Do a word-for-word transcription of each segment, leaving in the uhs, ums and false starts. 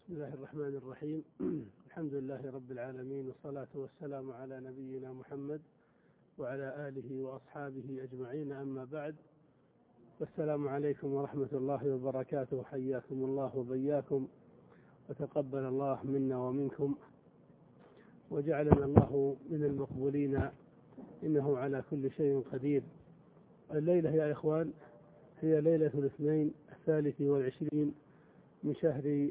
بسم الله الرحمن الرحيم. الحمد لله رب العالمين، والصلاة والسلام على نبينا محمد وعلى آله وأصحابه أجمعين، أما بعد، والسلام عليكم ورحمة الله وبركاته. حياكم الله وبياكم، وتقبل الله منا ومنكم، وجعلنا الله من المقبولين، إنه على كل شيء قدير. الليلة يا إخوان هي ليلة الاثنين الثالث والعشرين من شهر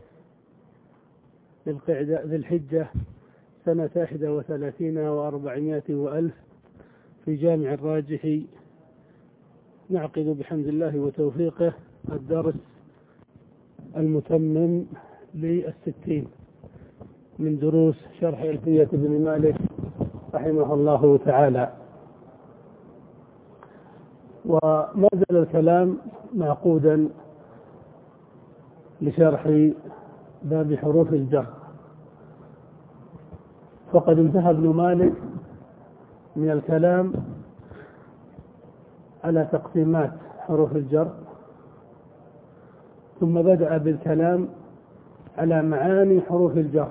ذي الحجة سنة إحدى وثلاثين وأربعمائة وألف في جامع الراجحي. نعقد بحمد الله وتوفيقه الدرس المتمم للستين من دروس شرح ألفية بن مالك رحمه الله تعالى. وما زال الكلام معقودا لشرح باب حروف الجر، فقد انتهى ابن مالك من الكلام على تقسيمات حروف الجر، ثم بدأ بالكلام على معاني حروف الجر،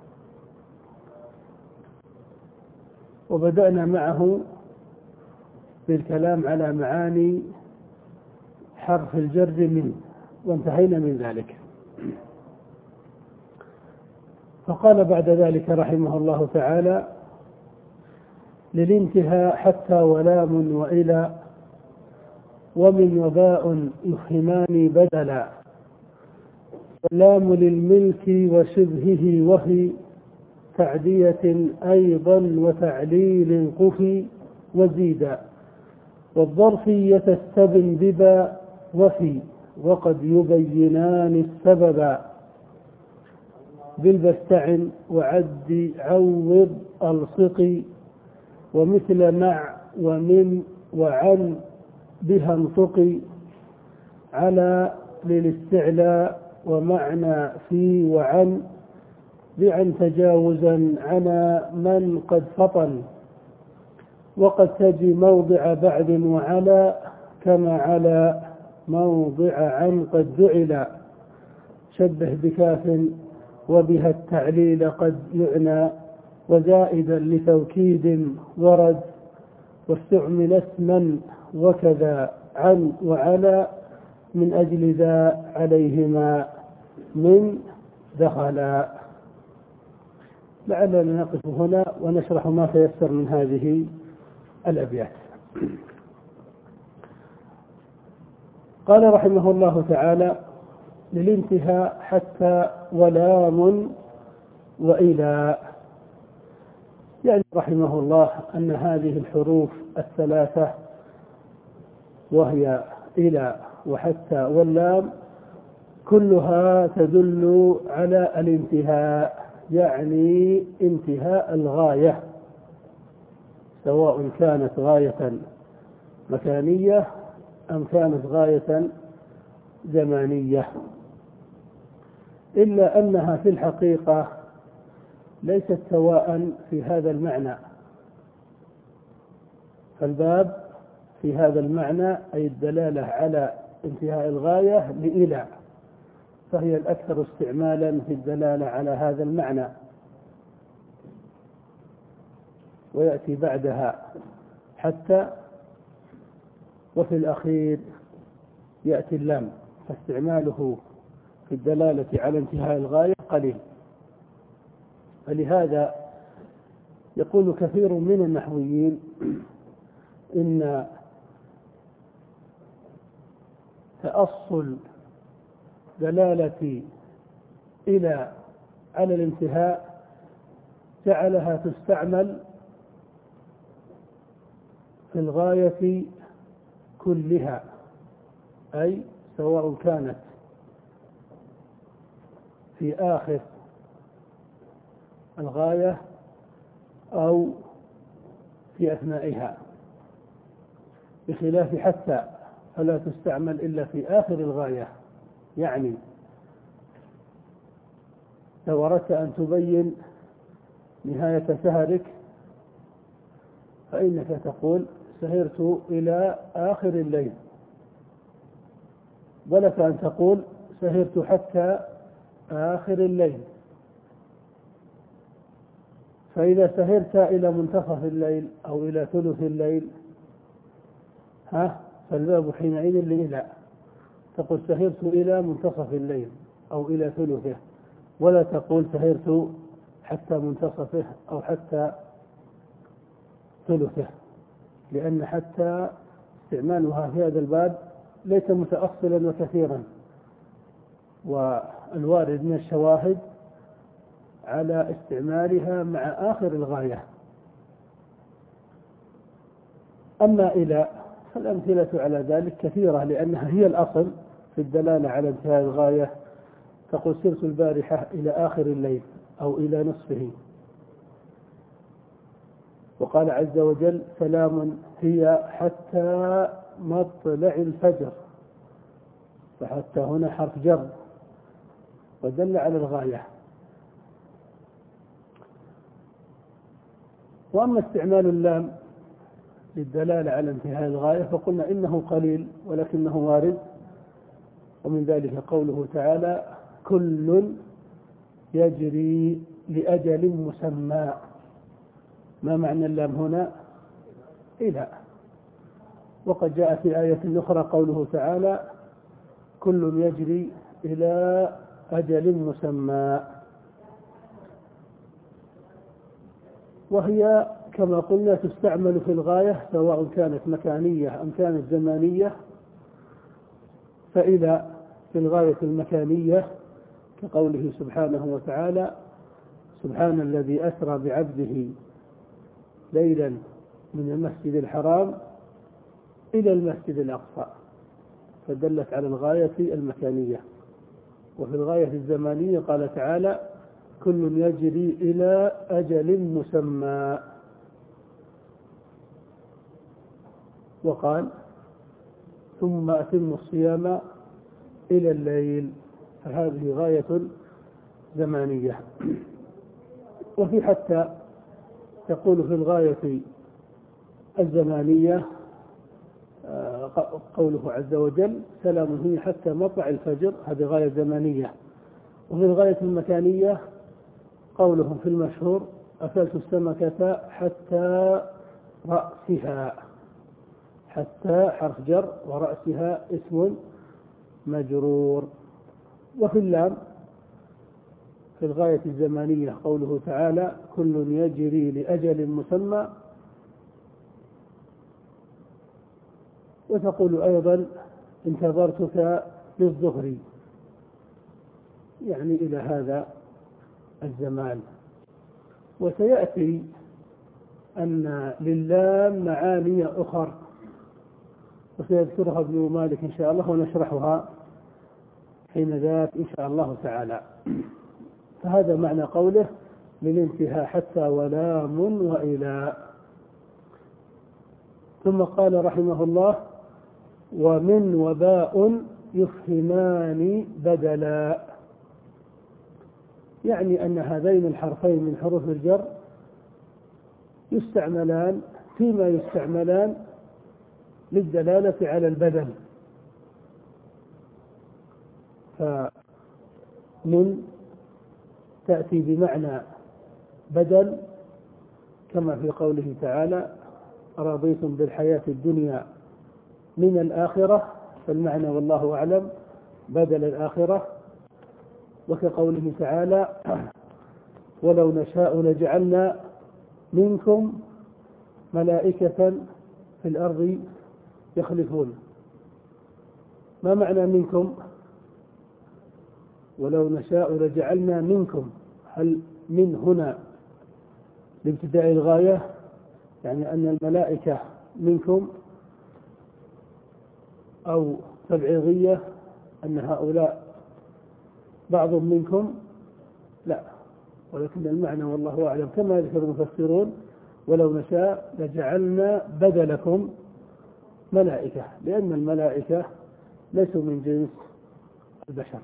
وبدأنا معه بالكلام على معاني حرف الجر من، وانتهينا من ذلك. فقال بعد ذلك رحمه الله تعالى: للانتهاء حتى ولام وإلى ومن وباء يفهمان بدلا، واللام للملك وشبهه وهي تعدية أيضا وتعليل قفي وزيدا، والظرفية تستبن ببا وفي وقد يبينان السبب، بالبستعن وعد عوض الصقي ومثل مع ومن وعن بها انطقي، على للاستعلاء ومعنى في وعن بعن تجاوزا عنا من قد فطن، وقد تجي موضع بعد وعلى كما على موضع عن قد جعل، شبه بكاف وبها التعليل قد يعنى، وزائدا لتوكيد ورد، واستعمل اسما وكذا عن وعلى من أجل ذا عليهما من دخلا. لعلنا نقف هنا ونشرح ما تيسر من هذه الأبيات. قال رحمه الله تعالى: للانتهاء حتى ولام وإلى، يعني رحمه الله أن هذه الحروف الثلاثة وهي إلى وحتى واللام كلها تدل على الانتهاء، يعني انتهاء الغاية، سواء كانت غاية مكانية أم كانت غاية زمانية، إلا أنها في الحقيقة ليست سواء في هذا المعنى. فالباب في هذا المعنى أي الدلالة على انتهاء الغاية لإلى، فهي الأكثر استعمالا في الدلالة على هذا المعنى، ويأتي بعدها حتى، وفي الأخير يأتي اللام، فاستعماله في الدلالة على انتهاء الغاية قليل. فلهذا يقول كثير من النحويين إن تأصل دلالة إلى على الانتهاء جعلها تستعمل في الغاية كلها، أي سواء كانت في آخر الغاية أو في أثنائها، بخلاف حتى فلا تستعمل إلا في آخر الغاية. يعني لو أردت أن تبين نهاية سهرك فإنك تقول: سهرت إلى آخر الليل، ولك أن تقول: سهرت حتى آخر الليل. فإذا سهرت إلى منتصف الليل أو إلى ثلث الليل ها فالباب حينئذ لإلى، تقول سهرت إلى منتصف الليل أو إلى ثلثه، ولا تقول سهرت حتى منتصفه أو حتى ثلثه، لأن حتى استعمالها في هذا الباب ليس متأصلا وكثيرا، والوارد من الشواهد على استعمالها مع آخر الغاية. أما إلى فالأمثلة على ذلك كثيرة، لأنها هي الأصل في الدلالة على انتهاء الغاية. تقول سرت البارحة إلى آخر الليل أو إلى نصفه. وقال عز وجل سلام هي حتى مطلع الفجر، فحتى هنا حرف جر ودل على الغاية. وأما استعمال اللام للدلالة على انتهاء الغاية فقلنا إنه قليل ولكنه وارد، ومن ذلك قوله تعالى كل يجري لأجل مسمى. ما معنى اللام هنا؟ إلى. وقد جاء في آية أخرى قوله تعالى كل يجري إلى أجل مسمى، وهي كما قلنا تستعمل في الغاية سواء كانت مكانية أم كانت زمانية. فإلى في الغاية المكانية كقوله سبحانه وتعالى سبحان الذي أسرى بعبده ليلا من المسجد الحرام إلى المسجد الأقصى، فدلت على الغاية المكانية. وفي الغاية الزمانية قال تعالى كل يجري إلى أجل مسمى، وقال ثم أتم الصيام إلى الليل، فهذه غاية زمانية. وفي حتى يقول في الغاية الزمانية قوله عز وجل سلام هي حتى مطلع الفجر، هذه غاية زمانية. وفي الغاية المكانية قولهم في المشهور أكلت السمكة حتى رأسها، حتى حرف جر ورأسها اسم مجرور. وفي اللام في الغاية الزمانية قوله تعالى كل يجري لأجل مسمى. وتقول أيضا انتظرتك للظهر، يعني إلى هذا الزمان. وسيأتي أن للام معاني أخر وسيذكرها ابن مالك إن شاء الله ونشرحها حين ذاك إن شاء الله تعالى. فهذا معنى قوله للانتهاء حتى ولام وإلى. ثم قال رحمه الله ومن وباء يفهمان بدلا، يعني أن هذين الحرفين من حروف الجر يستعملان فيما يستعملان للدلالة على البدل. فمن تأتي بمعنى بدل كما في قوله تعالى أرضيتم بالحياة الدنيا من الآخرة، فالمعنى والله أعلم بدل الآخرة. وكقوله تعالى ولو نشاء لجعلنا منكم ملائكة في الأرض يخلفون. ما معنى منكم؟ ولو نشاء لجعلنا منكم، هل من هنا لابتداء الغاية يعني أن الملائكة منكم، أو تبعيضية أن هؤلاء بعض منكم؟ لا، ولكن المعنى والله أعلم كما يذكر المفسرون ولو نشاء لجعلنا بدلكم ملائكة، لأن الملائكة ليسوا من جنس البشر.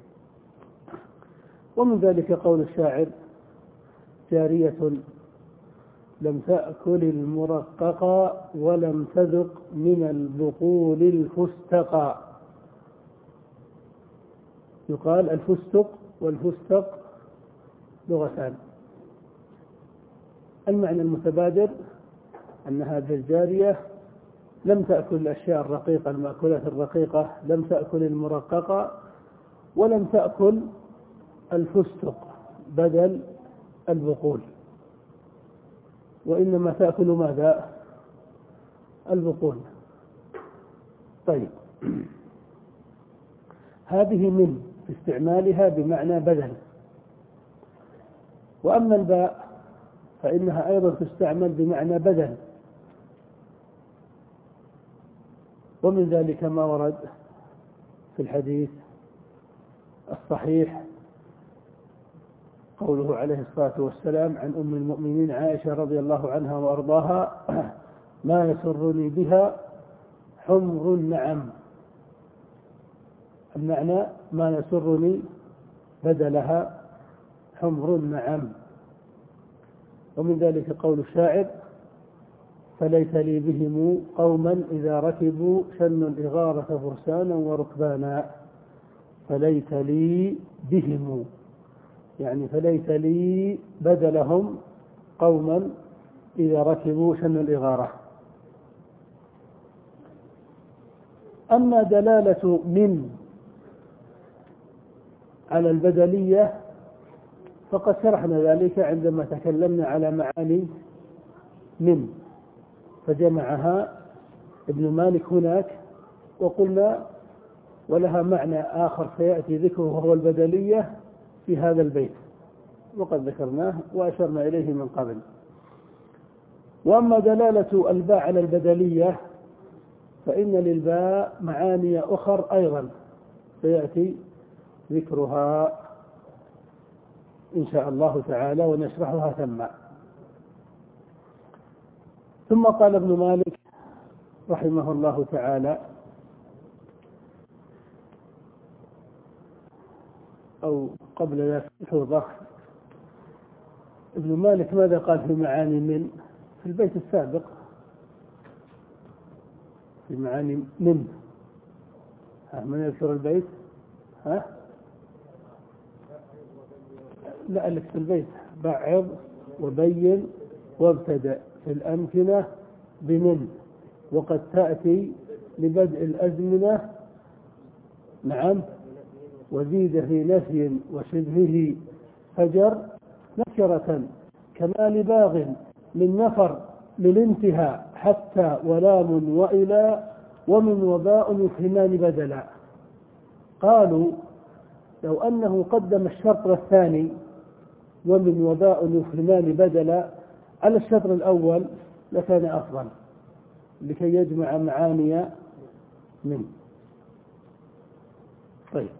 ومن ذلك قول الشاعر جارية لم تأكل المرققا ولم تذق من البقول الفستقا. يقال الفستق والفستق لغتان. المعنى المتبادر أن هذه الجارية لم تأكل الأشياء الرقيقة المأكولات الرقيقة، لم تأكل المرققة، ولم تأكل الفستق بدل البقول، وإنما تأكل ماذا؟ البقول. طيب، هذه من استعمالها بمعنى بدل. وأما الباء فإنها أيضا تستعمل بمعنى بدل، ومن ذلك ما ورد في الحديث الصحيح قوله عليه الصلاة والسلام عن أم المؤمنين عائشة رضي الله عنها وأرضاها: ما يسرني بها حمر النعم. المعنى ما يسرني بدلها حمر النعم. ومن ذلك قول الشاعر: فليس لي بهم قوما إذا ركبوا شنوا الإغارة فرسانا وركبانا. فليس لي بهم، يعني فليس لي بدلهم قوما إذا ركبوا شنوا الإغارة. أما دلالة من على البدلية فقد شرحنا ذلك عندما تكلمنا على معاني من، فجمعها ابن مالك هناك، وقلنا ولها معنى آخر سيأتي ذكره وهو البدلية في هذا البيت، وقد ذكرناه وأشرنا إليه من قبل. وأما دلالة الباء على البدلية فإن للباء معاني أخر أيضا سيأتي ذكرها إن شاء الله تعالى ونشرحها ثم. ثم قال ابن مالك رحمه الله تعالى، أو قبل ذلك لحظة، ابن مالك ماذا قال في معاني من في البيت السابق؟ في معاني من، ها من يذكر البيت؟ ها لا، اللي في البيت: بعض وبين وابتدأ في الأمكنة بمن، وقد تأتي لبدء الأزمنة. نعم. وزيد في نفي وشبهه فجر نكرة كما لباغ من نفر للانتهاء حتى ولام وإلى ومن وباء يفهمان بدلا. قالوا لو أنه قدم الشرط الثاني ومن وباء يفهمان بدلا على الشطر الأول لكان أفضل لكي يجمع معاني من. طيب،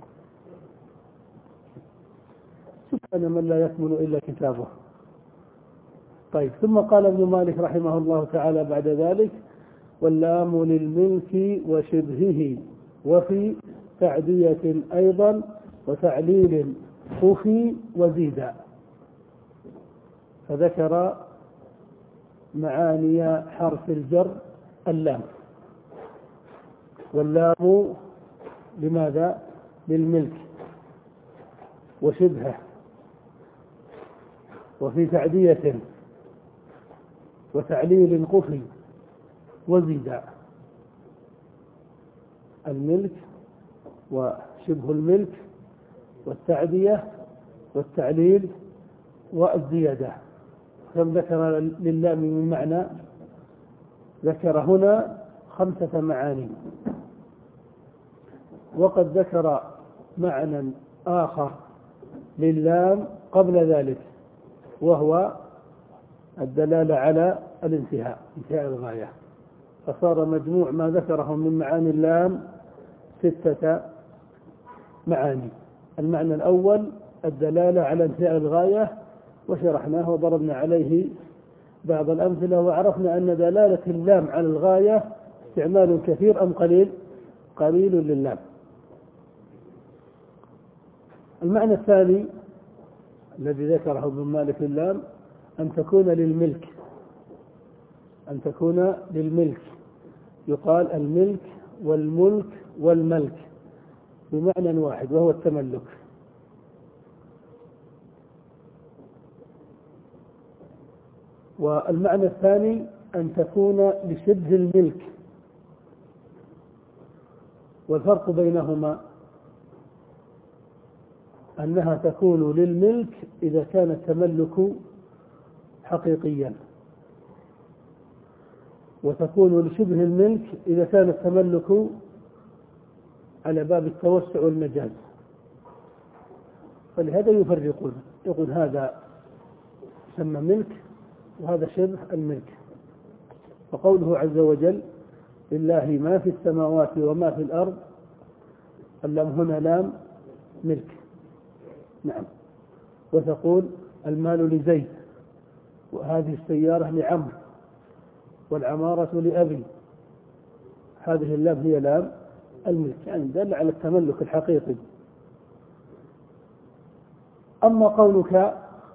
سبحان من لا يكمل إلا كتابه. طيب، ثم قال ابن مالك رحمه الله تعالى بعد ذلك: واللام للملك وشبهه وفي تعدية أيضا وتعليل خفي وزيدا. فذكر معاني حرف الجر اللام. واللام لماذا؟ للملك وشبهه وفي تعدية وتعليل خفي وزيدا. الملك وشبه الملك والتعدية والتعليل والزيادة. كم ذكر للام من معنى؟ ذكر هنا خمسة معاني، وقد ذكر معنى آخر للام قبل ذلك وهو الدلالة على الانتهاء، انتهاء الغاية. فصار مجموع ما ذكره من معاني اللام ستة معاني. المعنى الأول الدلالة على انتهاء الغاية، وشرحناه وضربنا عليه بعض الأمثلة، وعرفنا أن دلالة اللام على الغاية استعمال كثير أم قليل؟ قليل للام. المعنى الثاني الذي ذكره ابن مالك اللام أن تكون للملك، أن تكون للملك. يقال الملك والملك والملك بمعنى واحد وهو التملك. والمعنى الثاني أن تكون لشبه الملك. والفرق بينهما أنها تكون للملك إذا كان التملك حقيقيا، وتكون لشبه الملك إذا كان التملك على باب التوسع والمجاز. فلهذا يفرقون، يقول هذا يسمى ملك وهذا شبه الملك. فقوله عز وجل لله ما في السماوات وما في الأرض، اللام هنا لام ملك. نعم. وتقول المال لزيد، وهذه السيارة لعمرو، والعمارة لأبي. هذه اللام هي لام الملك، يعني دل على التملك الحقيقي. أما قولك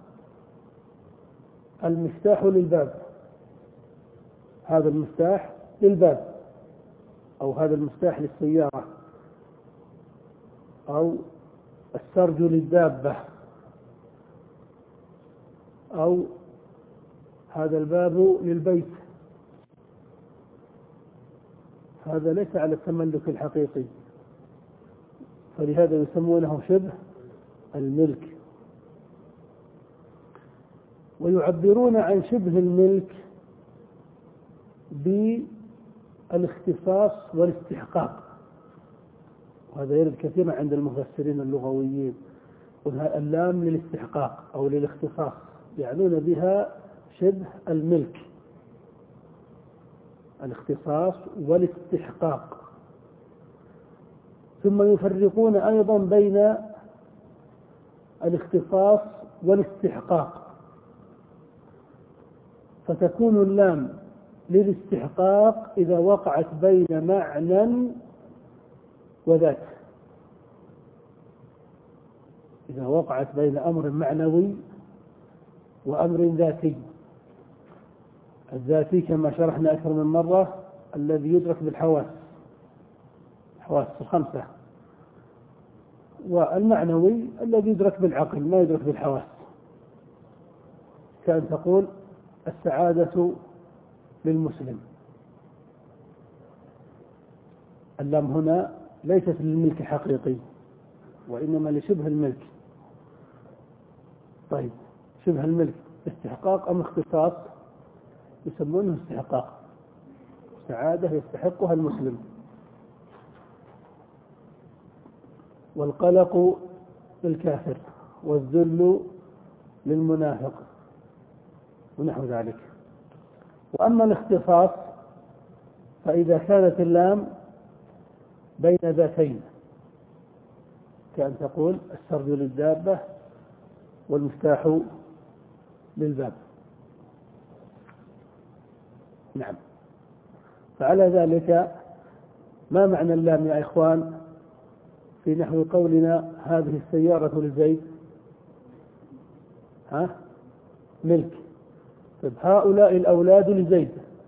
المفتاح للباب، هذا المفتاح للباب، أو هذا المفتاح للسيارة، أو السرج للدابة، أو هذا الباب للبيت، هذا ليس على التملك الحقيقي، فلهذا يسمونه شبه الملك. ويعبرون عن شبه الملك بالاختصاص والاستحقاق، وهذا يرد كثيرا عند المفسرين اللغويين. اللام للاستحقاق أو للاختصاص، يعنون بها شبه الملك، الاختصاص والاستحقاق. ثم يفرقون أيضا بين الاختصاص والاستحقاق، فتكون اللام للاستحقاق إذا وقعت بين معنى وذات، إذا وقعت بين أمر معنوي وأمر ذاتي. الذاتي كما شرحنا أكثر من مرة الذي يدرك بالحواس، الحواس الخمسة، والمعنوي الذي يدرك بالعقل ما يدرك بالحواس. كأن تقول السعادة للمسلم، اللام هنا ليست للملك الحقيقي وإنما لشبه الملك. طيب، شبه الملك استحقاق أم اختصاص؟ يسمونه استحقاق، سعادة يستحقها المسلم. والقلق للكافر، والذل للمنافق، ونحو ذلك. وأما الاختصاص فإذا كانت اللام بين ذاتين، كأن تقول السرج للدابة والمفتاح للباب. نعم. فعلى ذلك ما معنى اللام يا إخوان في نحو قولنا هذه السيارة لزيد؟ ها؟ ملك. طيب هؤلاء الأولاد لزيد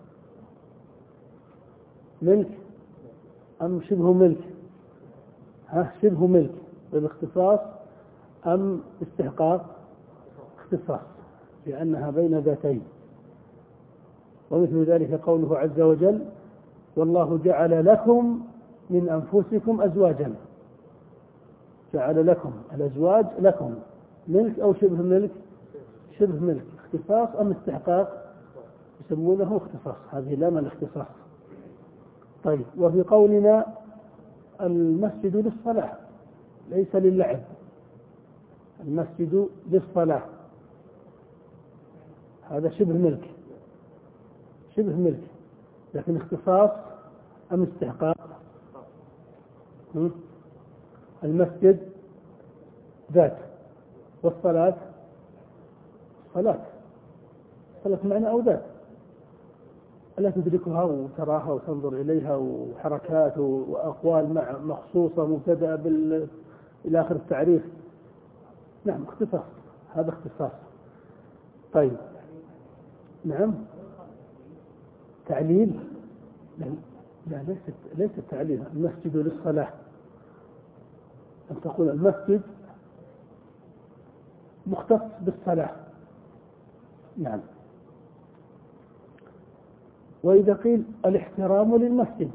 ملك أم شبه ملك؟ ها؟ شبه ملك بالاختصاص أم استحقاق؟ اختصاص، لأنها بين ذاتين. ومثل ذلك قوله عز وجل والله جعل لكم من أنفسكم أزواجا، جعل لكم الأزواج لكم، ملك أو شبه ملك؟ شبه ملك. اختصاص أم استحقاق؟ يسمونه اختصاص، هذه لام الاختصاص. طيب، وفي قولنا المسجد للصلاة ليس للعب، المسجد للصلاة، هذا شبه ملك، شبه ملك، لكن اختصاص أم استحقاق؟ المسجد ذات، والصلاة صلاة، صلاة معنى أو ذات، ألا تدركها وتراها وتنظر إليها، وحركات وأقوال مع مخصوصة مبتدأة بال إلى آخر التعريف. نعم، اختصاص، هذا اختصاص. طيب، نعم، تعليل؟ لا, لا ليست ليست تعليل. المسجد للصلاة، أن تقول المسجد مختص بالصلاة. نعم، وإذا قيل الاحترام للمسجد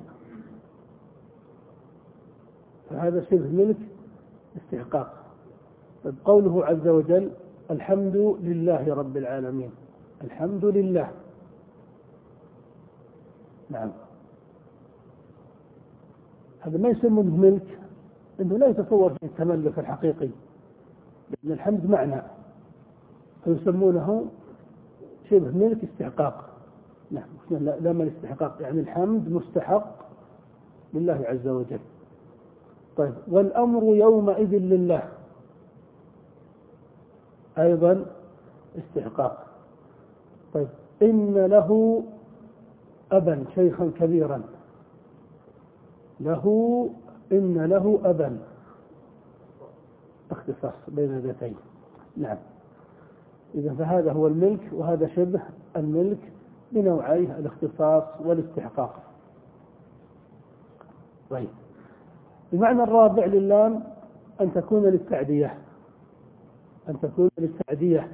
فهذا شبه ملك استحقاق. طيب قوله عز وجل الحمد لله رب العالمين، الحمد لله، نعم، هذا ما يسمونه ملك، انه لا يتصور في التملك الحقيقي، لأن الحمد معنى، فيسمونه شبه ملك استحقاق. نعم، لا من الاستحقاق، يعني الحمد مستحق لله عز وجل. طيب والأمر يومئذ لله، أيضا استحقاق. طيب إن له أبا شيخا كبيرا، له إن له أبا، اختصاص بين ذاتين. نعم، إذا فهذا هو الملك، وهذا شبه الملك بنوعيه الاختصاص والاستحقاق. طيب المعنى الرابع للام أن تكون للتعدية، أن تكون للتعدية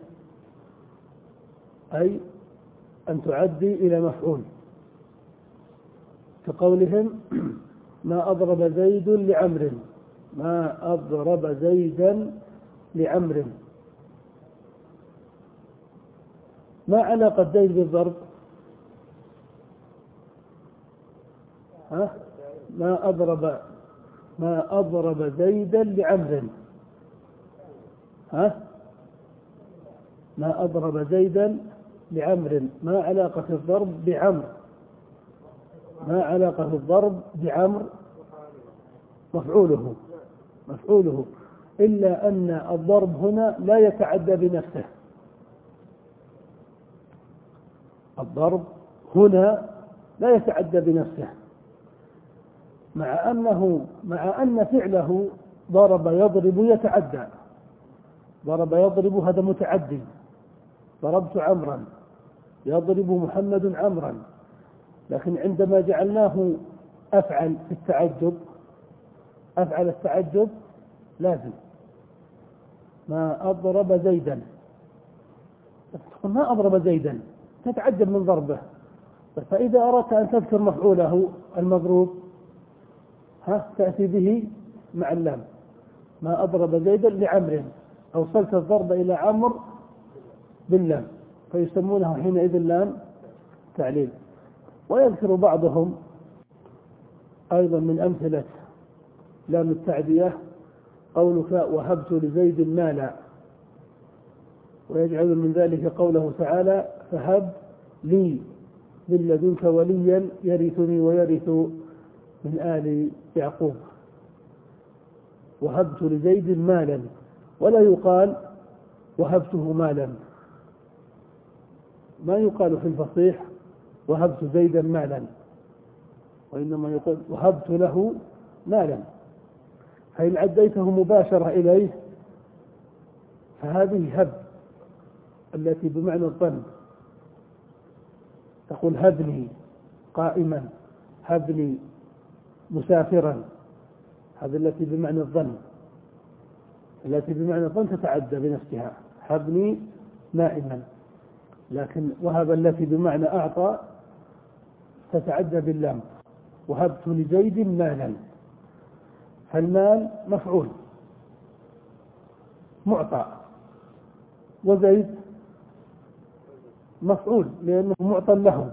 أي أن تعدي إلى مفعول، كقولهم ما أضرب زيد لعمر، ما أضرب زيدا لعمر. ما علاقة زيد بالضرب؟ ها؟ ما أضرب ما أضرب زيدا لعمر، ها؟ ما أضرب زيدا لعمر، ما علاقة الضرب بعمر؟ ما علاقة الضرب بعمر؟ مفعوله مفعوله إلا أن الضرب هنا لا يتعدى بنفسه، الضرب هنا لا يتعدى بنفسه، مع أنه مع أن فعله ضرب يضرب يتعدى، ضرب يضرب هذا متعدي، ضربت عمرا، يضرب محمد عمرا، لكن عندما جعلناه أفعل في التعجب، أفعل التعجب لازم ما أضرب زيدا، تقول ما أضرب زيدا تتعجب من ضربه، فإذا أردت أن تذكر مفعوله المضروب ها تأتي به مع اللام، ما أضرب زيدا لعمر، أوصلت الضرب إلى عمر باللام، فيسمونه حينئذ لام تعليل. ويذكر بعضهم أيضا من أمثلة لام التعدية قولك وهبت لزيد مالا، ويجعل من ذلك قوله تعالى فهب لي من لدنك وليا يرثني ويرث من آل يعقوب، وهبت لزيد مالا، ولا يقال وهبته مالا، ما يقال في الفصيح وهبت زيدا مالا، وإنما يقول وهبت له مالا، فإن عديته مباشرة إليه فهذه هب التي بمعنى الظن، تقول هبني قائما، هبني مسافرا، هذه التي بمعنى الظن، التي بمعنى الظن تتعدى بنفسها، هبني نائما، لكن وهب التي بمعنى أعطى تتعدى باللام، وهبت لزيد مالا، فالمال مفعول معطى، وزيد مفعول لأنه معطى له،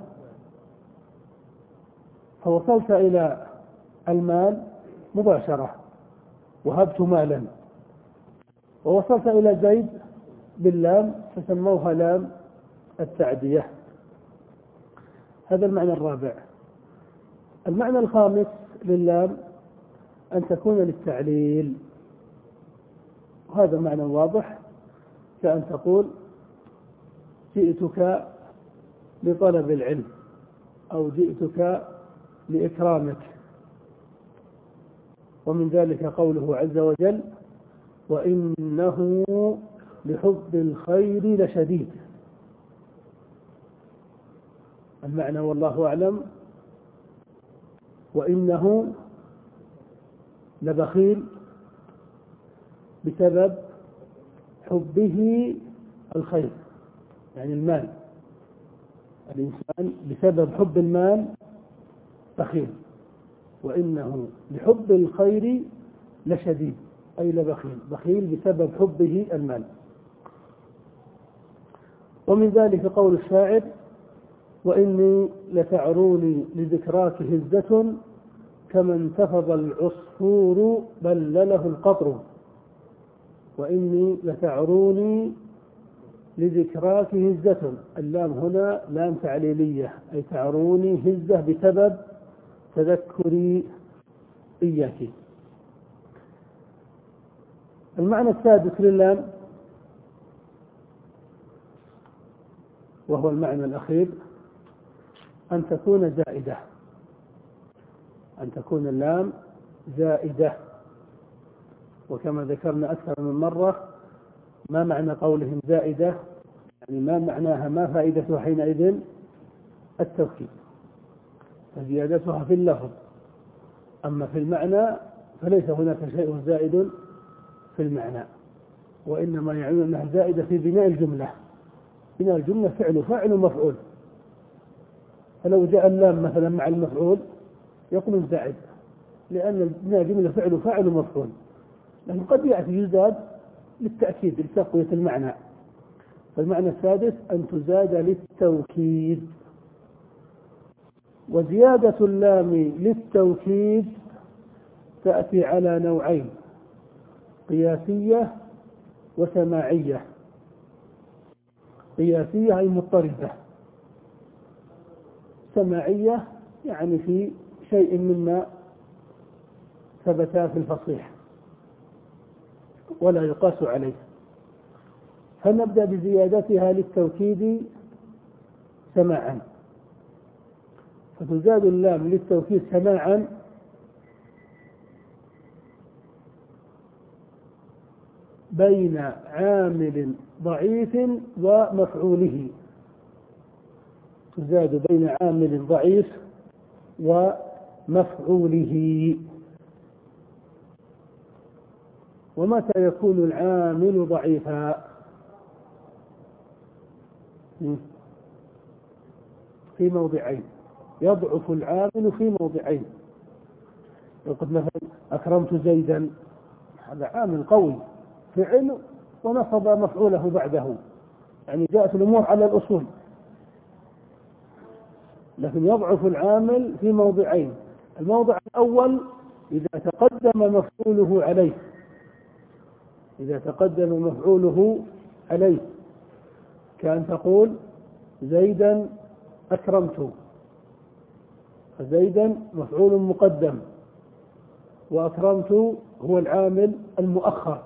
فوصلت إلى المال مباشرة وهبت مالا، ووصلت إلى زيد باللام فسموها لام التعدية. هذا المعنى الرابع. المعنى الخامس للام أن تكون للتعليل، وهذا معنى واضح، كأن تقول جئتك لطلب العلم، أو جئتك لإكرامك. ومن ذلك قوله عز وجل وإنه لحب الخير لشديد. المعنى والله أعلم وإنه لبخيل بسبب حبه الخير، يعني المال، الإنسان بسبب حب المال بخيل، وإنه لحب الخير لشديد، أي لبخيل، بخيل بسبب حبه المال. ومن ذلك قول الشاعر: وإني لتعروني لذكراك هزة كما انتفض العصفور بلله القطر. وإني لتعروني لذكراك هزة، اللام هنا لام تعليلية، أي تعروني هزة بسبب تذكري إياك. المعنى السادس للام وهو المعنى الأخير أن تكون زائدة، أن تكون اللام زائدة. وكما ذكرنا أكثر من مرة ما معنى قولهم زائدة، يعني ما معناها، ما فائدتها حينئذ؟ التوكيد، فزيادتها في اللفظ، أما في المعنى فليس هناك شيء زائد في المعنى، وإنما يعني أنها زائدة في بناء الجملة. بناء الجملة فعل فاعل ومفعول، فلو جاء اللام مثلا مع المفعول يكون زائد، لأن بناء الجملة فعل فاعل ومفعول، لكن قد يأتي يزاد للتأكيد لتقوية المعنى. فالمعنى السادس أن تزاد للتوكيد. وزيادة اللام للتوكيد تأتي على نوعين: قياسية وسماعية. قياسية أي مضطردة، سماعية يعني في شيء مما ثبتا في الفصيح ولا يقاس عليه. فنبدأ بزيادتها للتوكيد سماعا، فتزاد اللام للتوكيد سماعا بين عامل ضعيف ومفعوله. تزاد بين عامل ضعيف ومفعوله. ومتى يكون العامل ضعيفا؟ في موضعين، يضعف العامل في موضعين. يقول مثلا أكرمت زيدا، هذا عامل قوي فعل ونصب مفعوله بعده، يعني جاءت الأمور على الأصول، لكن يضعف العامل في موضعين. الموضع الأول إذا تقدم مفعوله عليه، إذا تقدم مفعوله عليه كأن تقول زيدا أكرمت، فزيدا مفعول مقدم وأكرمت هو العامل المؤخر،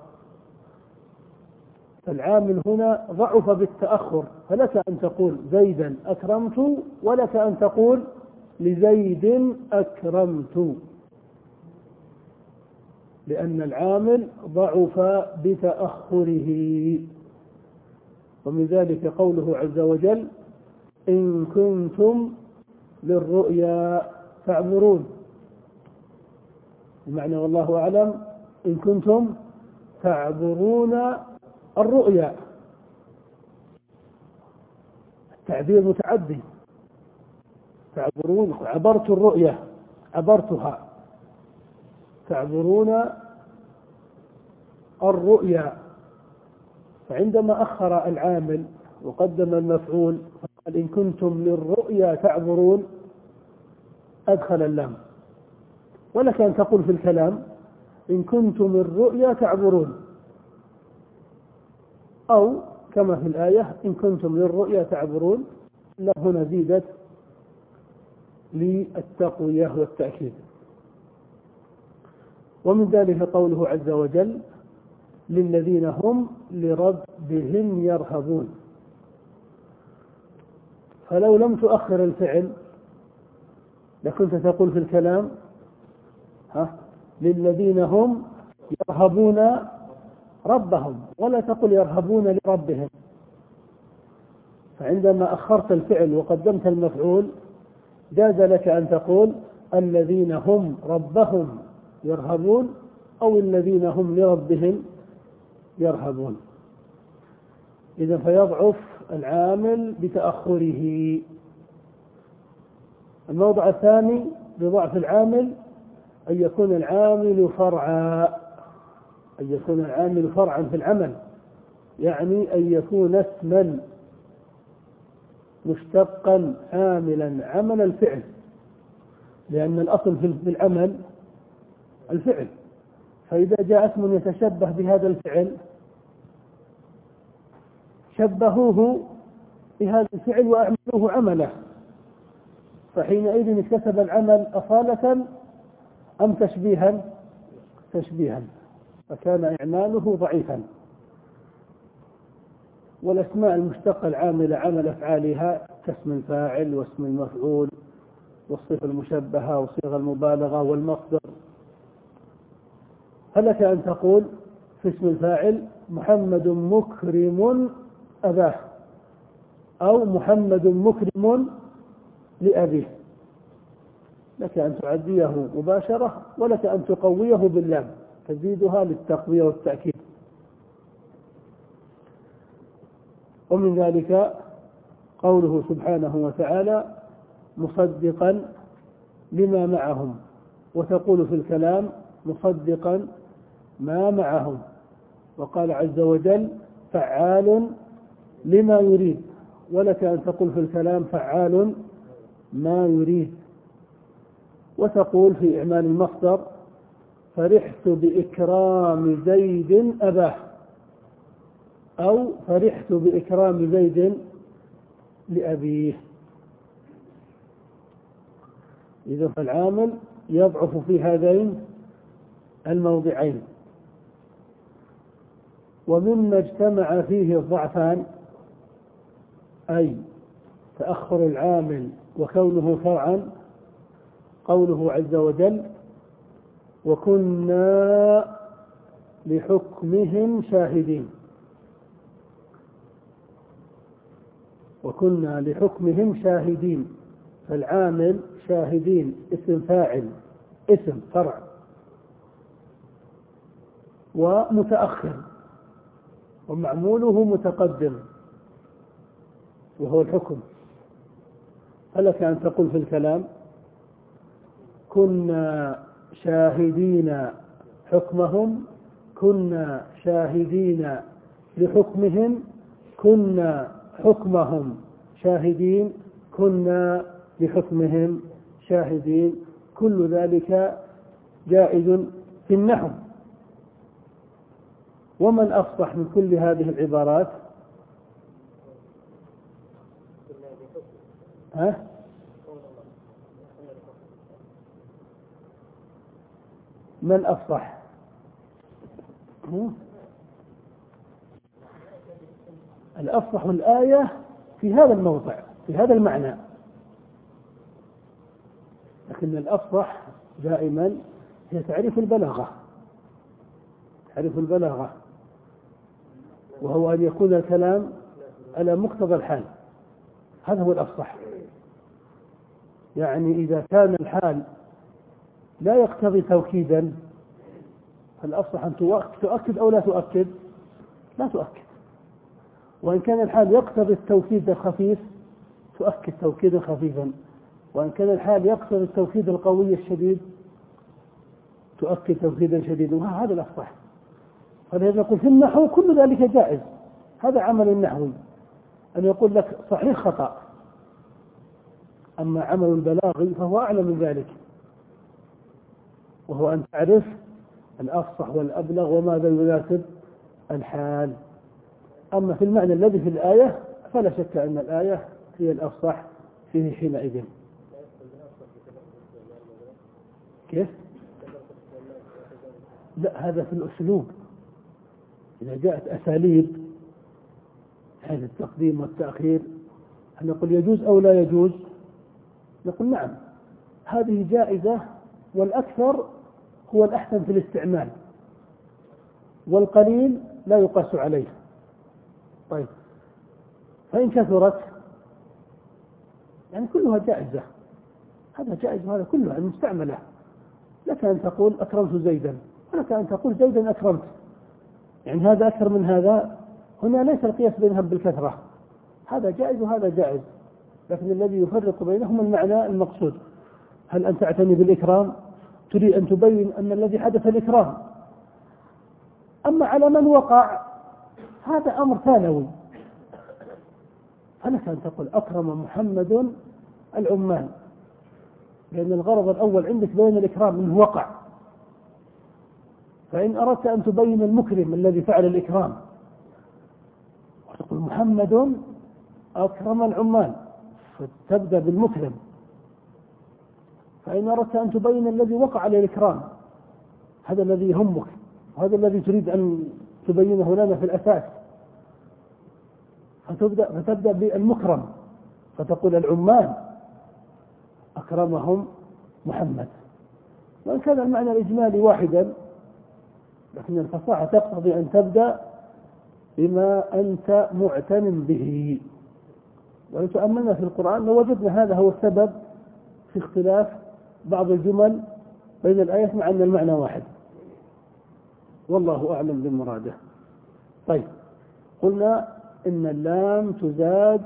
فالعامل هنا ضعف بالتأخر، فلك أن تقول زيدا أكرمت ولك أن تقول لزيد أكرمت، لأن العامل ضعف بتأخره. ومن ذلك قوله عز وجل: إن كنتم للرؤيا تعبرون. المعنى والله أعلم إن كنتم تعبرون الرؤيا، التعبير متعدي، تعبرون، عبرت الرؤيا، عبرتها، تعبرون الرؤيا. فعندما أخر العامل وقدم المفعول فقال إن كنتم للرؤيا تعبرون، أدخل اللام. ولك أن تقول في الكلام إن كنتم للرؤيا تعبرون، أو كما في الآية إن كنتم للرؤيا تعبرون، لا هنا زيدت للتقوية والتأكيد. ومن ذلك قوله عز وجل: للذين هم لربهم يرهبون. فلو لم تؤخر الفعل لكنت تقول في الكلام ها للذين هم يرهبون ربهم، ولا تقل يرهبون لربهم. فعندما أخرت الفعل وقدمت المفعول جاز لك أن تقول الذين هم ربهم يرهبون أو الذين هم لربهم يرهبون. إذا فيضعف العامل بتأخره. الموضع الثاني لضعف العامل أن يكون العامل فرعا أن يكون العامل فرعا في العمل، يعني أن يكون اسما مشتقا عاملا عمل الفعل، لأن الأصل في العمل الفعل، فإذا جاء اسم يتشبه بهذا الفعل شبهوه بهذا الفعل وأعملوه عمله، فحينئذ اكتسب العمل أصالة أم تشبيها تشبيها فكان إعماله ضعيفا. والأسماء المشتقة العاملة عمل أفعالها كاسم الفاعل واسم المفعول والصفة المشبهة وصيغة المبالغة والمصدر، فلك أن تقول في اسم الفاعل محمد مكرم أباه، أو محمد مكرم لأبيه، لك أن تعديه مباشرة ولك أن تقويه باللام تزيدها للتقوية والتأكيد. ومن ذلك قوله سبحانه وتعالى مصدقا لما معهم، وتقول في الكلام مصدقا ما معهم، وقال عز وجل فعال لما يريد، ولك أن تقول في الكلام فعال ما يريد. وتقول في إعمال المصدر فرحت بإكرام زيد أباه، أو فرحت بإكرام زيد لأبيه. إذا فالعامل يضعف في هذين الموضعين. ومما اجتمع فيه الضعفان أي تأخر العامل وكونه فرعا قوله عز وجل وكنا لحكمهم شاهدين، وكنا لحكمهم شاهدين، فالعامل شاهدين اسم فاعل اسم فرع ومتأخر ومعموله متقدم وهو الحكم، فلك أن تقول في الكلام كنا شاهدين حكمهم، كنا شاهدين لحكمهم، كنا حكمهم شاهدين، كنا لحكمهم شاهدين، كل ذلك جائز في النحو. ومن أفصح من كل هذه العبارات؟ ها؟ من أفصح؟ الأفصح الآية في هذا الموضع في هذا المعنى، لكن الأفصح دائما هي تعريف البلاغة، تعريف البلاغة وهو أن يكون الكلام على مقتضى الحال، هذا هو الأفصح. يعني إذا كان الحال لا يقتضي توكيدا فالأفصح أن تؤكد أو لا تؤكد، لا تؤكد. وإن كان الحال يقتضي التوكيد الخفيف تؤكد توكيدا خفيفا، وإن كان الحال يقتضي التوكيد القوي الشديد تؤكد توكيدا شديدا، وهذا الأفصح. فلهذا نقول في النحو كل ذلك جائز، هذا عمل النحوي أن يقول لك صحيح خطأ، أما عمل البلاغي فهو أعلى من ذلك، وهو أن تعرف الأفصح والأبلغ وماذا يناسب الحال. أما في المعنى الذي في الآية فلا شك أن الآية هي الأفصح فيه حينئذ. كيف؟ لا، هذا في الأسلوب. إذا جاءت أساليب هذا التقديم والتأخير هل نقول يجوز أو لا يجوز؟ نقول نعم هذه جائزة، والأكثر هو الأحسن في الاستعمال، والقليل لا يقاس عليه. طيب فإن كثرت يعني كلها جائزة، هذا جائز وهذا كله المستعملة. لك أن تقول أكرمت زيدا، ولك أن تقول زيدا أكرمت، يعني هذا أكثر من هذا. هنا ليس القياس بينهم بالكثرة، هذا جائز وهذا جائز، لكن الذي يفرق بينهم المعنى المقصود. هل أن تعتني بالإكرام؟ تريد أن تبين أن الذي حدث الإكرام. أما على من وقع هذا أمر ثانوي، فلك أن تقول أكرم محمد العمال، لأن الغرض الأول عندك بين الإكرام منه وقع. فإن أردت أن تبين المكرم الذي فعل الإكرام وتقول محمد أكرم العمال، فتبدأ بالمكرم. فإن أردت أن تبين الذي وقع على الإكرام، هذا الذي يهمك وهذا الذي تريد أن تبينه لنا في الأساس، فتبدأ, فتبدأ بالمكرم فتقول العمال أكرمهم محمد. وإن كان المعنى الإجمالي واحدا، لكن الفصاحة تقتضي أن تبدأ بما أنت معتن به. ولو تأملنا في القرآن لوجدنا هذا هو السبب في اختلاف بعض الجمل بين الآيات مع أن المعنى واحد، والله أعلم بمراده. طيب، قلنا إن اللام تزاد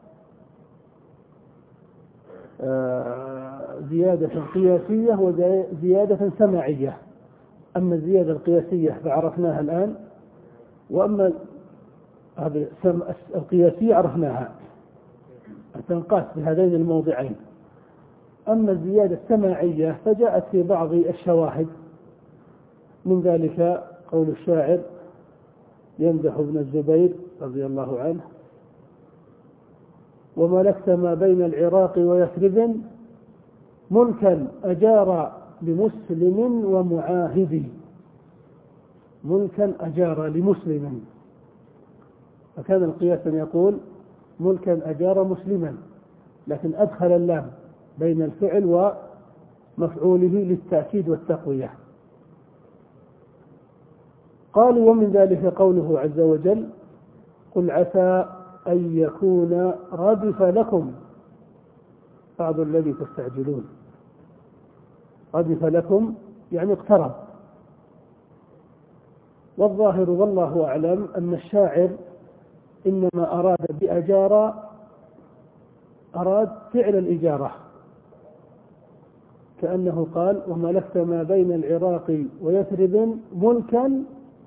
زيادة قياسية وزيادة سماعية. أما الزيادة القياسية فعرفناها الآن، وأما القياسية عرفناها تنقاس بهذين الموضعين. أما الزيادة السماعية فجاءت في بعض الشواهد، من ذلك قول الشاعر يمدح ابن الزبير رضي الله عنه: وملكت ما بين العراق ويثرب ملكا أجار لمسلم ومعاهد. ملكا أجار لمسلم، فكان القياس أن يقول ملكا أجار مسلما، لكن أدخل اللام بين الفعل ومفعوله للتأكيد والتقوية. قالوا ومن ذلك قوله عز وجل: قل عسى أن يكون ردف لكم بعض الذي تستعجلون. ردف لكم يعني اقترب. والظاهر والله أعلم أن الشاعر إنما أراد بأجار أراد فعل الإجارة، كأنه قال: وملكت ما بين العراق ويثرب ملكا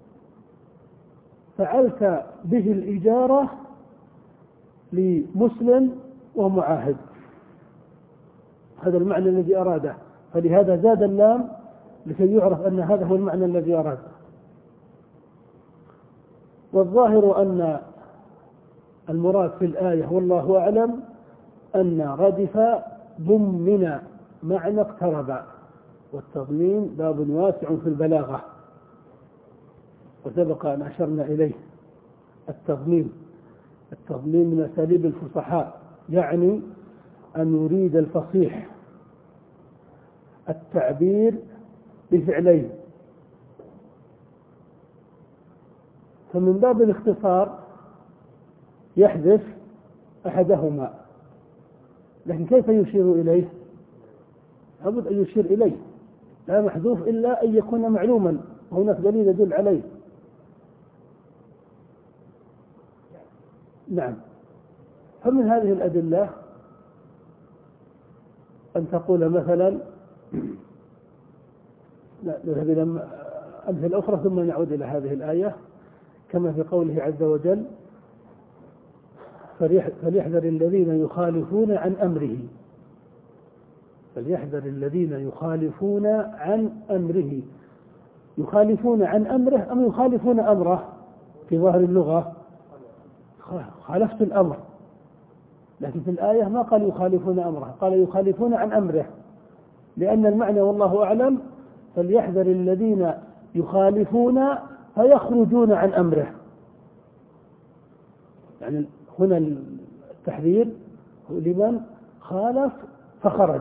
فعلت به الإجارة لمسلم ومعاهد. هذا المعنى الذي أراده، فلهذا زاد اللام لكي يعرف أن هذا هو المعنى الذي أراده. والظاهر أن المراد في الآية والله أعلم أن ردف ضمن معنى اقترب، والتضمين باب واسع في البلاغة، وسبق أن أشرنا إليه. التضمين التضمين من أساليب الفصحاء، يعني أن يريد الفصيح التعبير بفعلين، فمن باب الاختصار يحذف أحدهما، لكن كيف يشير إليه؟ لابد أن يشير إليه، لا محذوف إلا أن يكون معلوما وهناك دليل يدل عليه. نعم. فمن هذه الأدلة أن تقول مثلا لا نذهب إلى أمثلة أخرى ثم نعود إلى هذه الآية، كما في قوله عز وجل: فليحذر الذين يخالفون عن أمره. فليحذر الذين يخالفون عن أمره. يخالفون عن أمره أم يخالفون أمره؟ في ظاهر اللغة خالفت الأمر، لكن في الآية ما قال يخالفون أمره، قال يخالفون عن أمره، لأن المعنى والله أعلم فليحذر الذين يخالفون فيخرجون عن أمره. يعني هنا التحذير لمن خالف فخرج،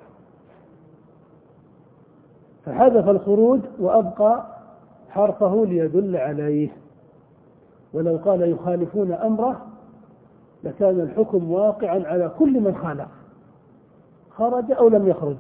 فحذف الخروج وأبقى حرفه ليدل عليه. ولو قال يخالفون أمره لكان الحكم واقعا على كل من خالف، خرج أو لم يخرج.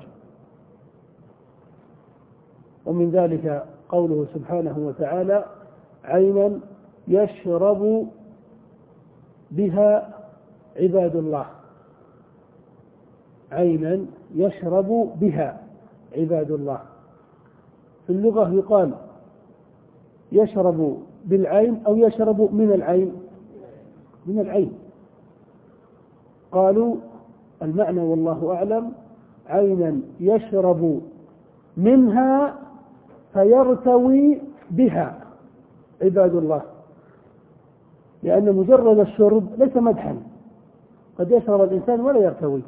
ومن ذلك قوله سبحانه وتعالى: عينا يشرب بها عباد الله. عينا يشرب بها عباد الله. في اللغة يقال يشرب بالعين أو يشرب من العين، من العين. قالوا المعنى والله أعلم عينا يشرب منها فيرتوي بها عباد الله، لأن مجرد الشرب ليس مدحا، قد يشرب الإنسان ولا يرتوي،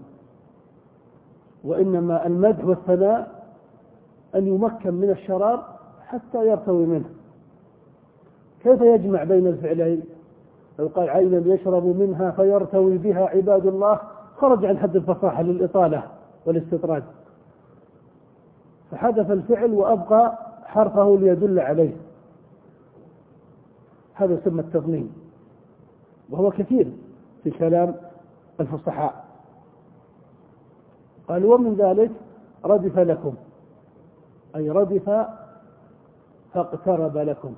وإنما المدح والثناء أن يمكن من الشراب حتى يرتوي منه. كيف يجمع بين الفعلين؟ لو قال عينا يشرب منها فيرتوي بها عباد الله خرج عن حد الفصاحة للإطالة والاستطراد، فحذف الفعل وأبقى حرفه ليدل عليه. هذا يسمى التضمين، وهو كثير في كلام الفصحاء. قال ومن ذلك ردف لكم، أي ردف فاقترب لكم.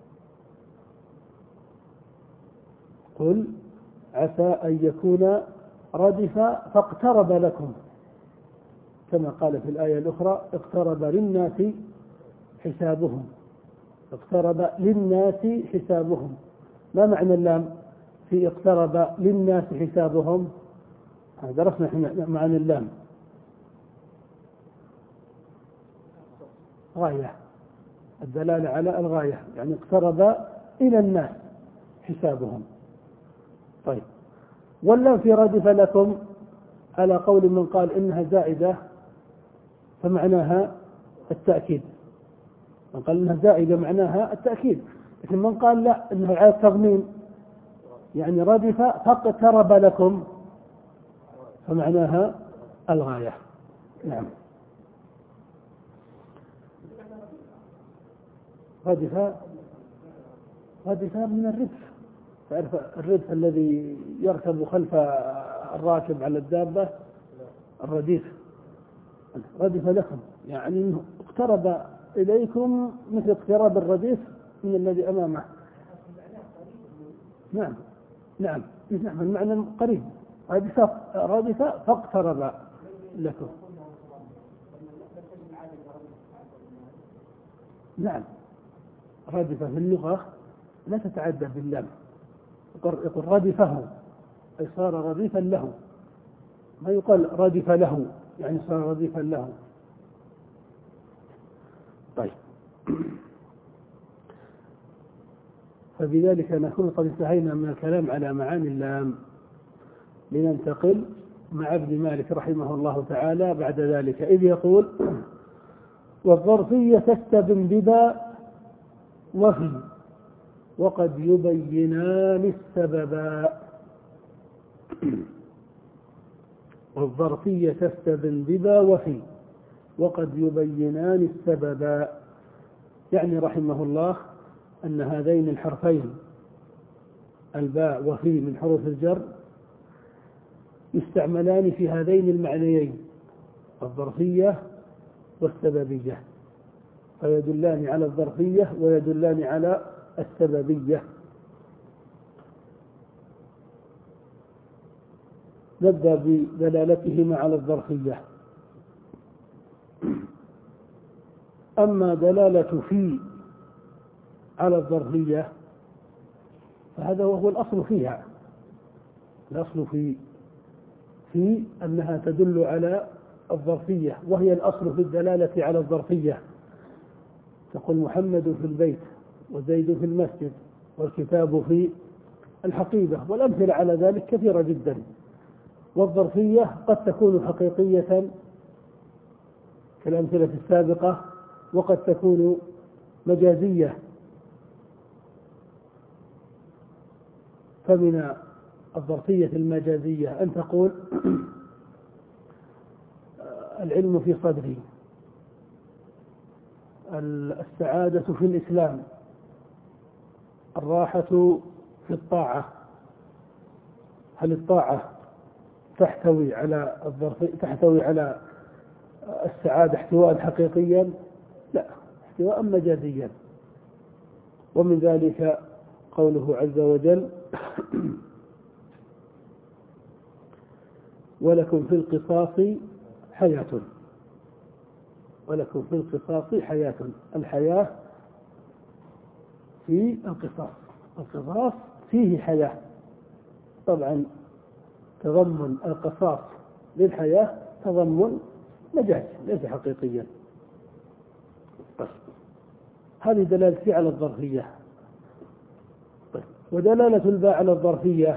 قل عسى أن يكون ردف فاقترب لكم، كما قال في الآية الأخرى اقترب للناس حسابهم، اقترب للناس حسابهم. ما معنى اللام في اقترب للناس حسابهم؟ درسنا احنا معنى اللام. غاية، الدلالة على الغاية، يعني اقترب إلى الناس حسابهم. طيب، واللام في ردف لكم على قول من قال إنها زائدة فمعناها التأكيد، من قال إنها زائدة معناها التأكيد، لكن من قال لا إنها على التضمين، يعني ردف فاقترب لكم فمعناها الغاية. نعم، ردف ردف من الردف، تعرف الردف الذي يركب خلف الراكب على الدابة، الرديف. ردف لكم يعني اقترب إليكم مثل اقتراب الرديف من الذي أمامه. نعم نعم نعم، المعنى قريب. ردف ردف فاقترب لكم. نعم، ردف في اللغة لا تتعدى باللام، يقول ردفه أي صار رديفا له، ما يقال ردف له يعني صار رديفا له. طيب، فبذلك نكون قد انتهينا من الكلام على معاني اللام، لننتقل مع ابن مالك رحمه الله تعالى بعد ذلك، إذ يقول والظرفية تستبن بذا وفي وقد يبينان السببا. والظرفية تستبن بذا وفي وقد يبينان السببا، يعني رحمه الله أن هذين الحرفين الباء وفي من حروف الجر يستعملان في هذين المعنيين الظرفية والسببية، فيدلان على الظرفية ويدلان على السببية. نبدأ بدلالتهما على الظرفية. أما دلالة في على الظرفية فهذا وهو الأصل فيها، الأصل في في أنها تدل على الظرفية، وهي الأصل في الدلالة على الظرفية. تقول محمد في البيت وزيد في المسجد والكتاب في الحقيبة، والأمثلة على ذلك كثيرة جدا. والظرفية قد تكون حقيقية كالأمثلة السابقة، وقد تكون مجازية، فمن الظرفية المجازية أن تقول العلم في صدري، السعادة في الإسلام، الراحة في الطاعة. هل الطاعة تحتوي على الظرف تحتوي على السعادة احتواء حقيقيا؟ لا، احتواء مجازيا. ومن ذلك قوله عز وجل ولكم في القصاص حياة. ولكم في القصاص حياة. الحياة في القصاص، القصاص فيه حياة. طبعا تضمن القصاص للحياة تضمن مجاز ليس حقيقيا. طيب. هذه دلالة على الظرفية. طيب. ودلالة الباء على الظرفية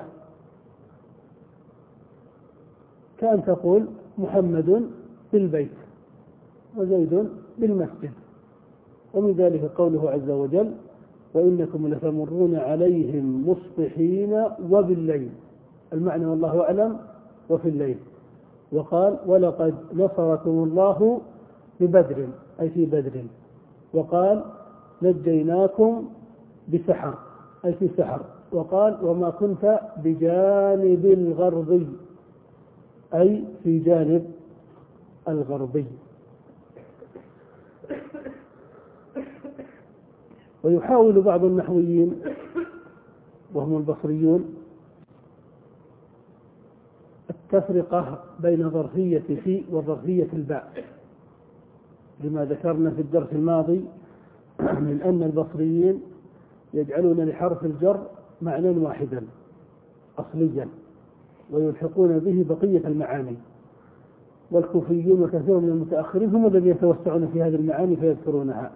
كأن تقول محمد بالبيت وزيد بالمسجد. ومن ذلك قوله عز وجل وإنكم لتمرون عليهم مصبحين وبالليل، المعنى والله أعلم وفي الليل. وقال ولقد نصركم الله ببدر أي في بدر. وقال نجيناكم بسحر أي في سحر. وقال وما كنت بجانب الغربي أي في جانب الغربي. ويحاول بعض النحويين وهم البصريون التفرقة بين ظرفية في وظرفية الباء، لما ذكرنا في الدرس الماضي من أن البصريين يجعلون لحرف الجر معنى واحدا أصليا ويلحقون به بقية المعاني، والكوفيون وكثير من المتأخرين هم الذين يتوسعون في هذه المعاني فيذكرونها.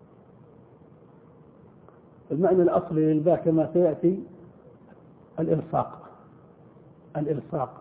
المعنى الأصلي للباء كما سيأتي الإلصاق، الإلصاق.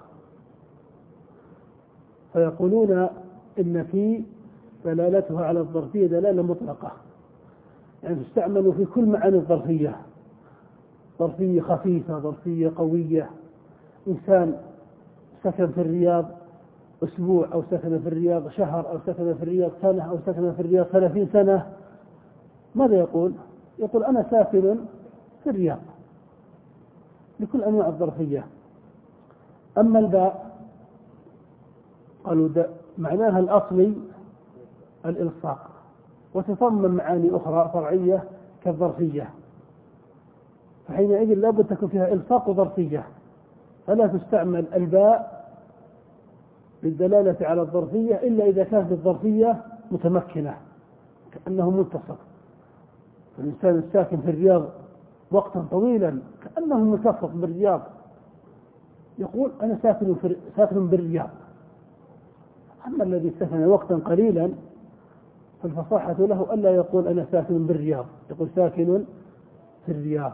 فيقولون إن في دلالتها على الظرفية دلالة مطلقة، يعني تستعمل في كل معاني الظرفية، ظرفية خفيفة، ظرفية قوية. إنسان سكن في الرياض أسبوع أو سكن في الرياض شهر أو سكن في الرياض سنة أو سكن في الرياض ثلاثين سنة، ماذا يقول؟ يقول أنا ساكن في الرياض لكل أنواع الظرفية. أما الباء قالوا معناها الأصلي الإلصاق، وتضمن معاني أخرى فرعية كالظرفية، فحينئذ لابد تكون فيها إلصاق وظرفية، فلا تستعمل الباء للدلالة على الظرفية إلا إذا كانت الظرفية متمكنة كأنه منتصف. الإنسان الساكن في الرياض وقتا طويلا كأنه ملتصق بالرياض يقول أنا ساكن, في ساكن بالرياض. أما الذي سكن وقتا قليلا فالفصاحة له ألا يقول أنا ساكن بالرياض، يقول ساكن في الرياض.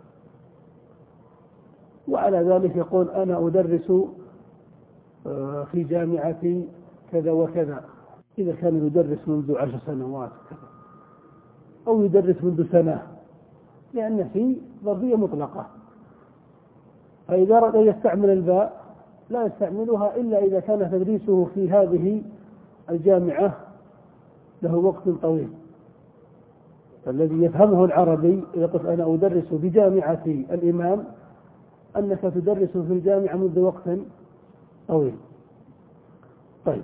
وعلى ذلك يقول أنا أدرس في جامعة كذا وكذا، إذا كان يدرس منذ عشر سنوات كذا أو يدرس منذ سنة، لأن في ظرفية مطلقة. فإذا أراد أن يستعمل الباء لا يستعملها إلا إذا كان تدريسه في هذه الجامعة له وقت طويل. فالذي يفهمه العربي يقول أنا أدرس في جامعة الإمام، أنك تدرس في الجامعة منذ وقت طويل. طيب.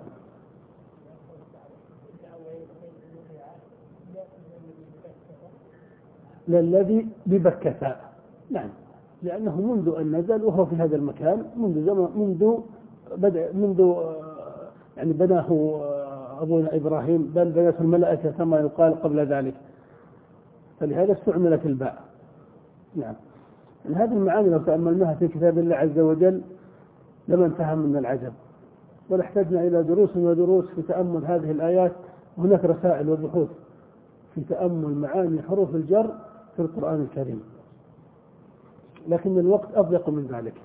للذي ببكة، نعم، لأنه منذ أن نزل وهو في هذا المكان منذ زمن، منذ بدأ منذ يعني بناه أبونا إبراهيم، بل بنته الملائكة كما يقال قبل ذلك، فلهذا استعملت الباء. نعم. هذه المعاني لو تأملناها في كتاب الله عز وجل لما انتهى من العجب، ونحتاجنا إلى دروس ودروس في تأمل هذه الآيات. هناك رسائل وبحوث في تأمل معاني حروف الجر في القرآن الكريم، لكن الوقت أضيق من ذلك.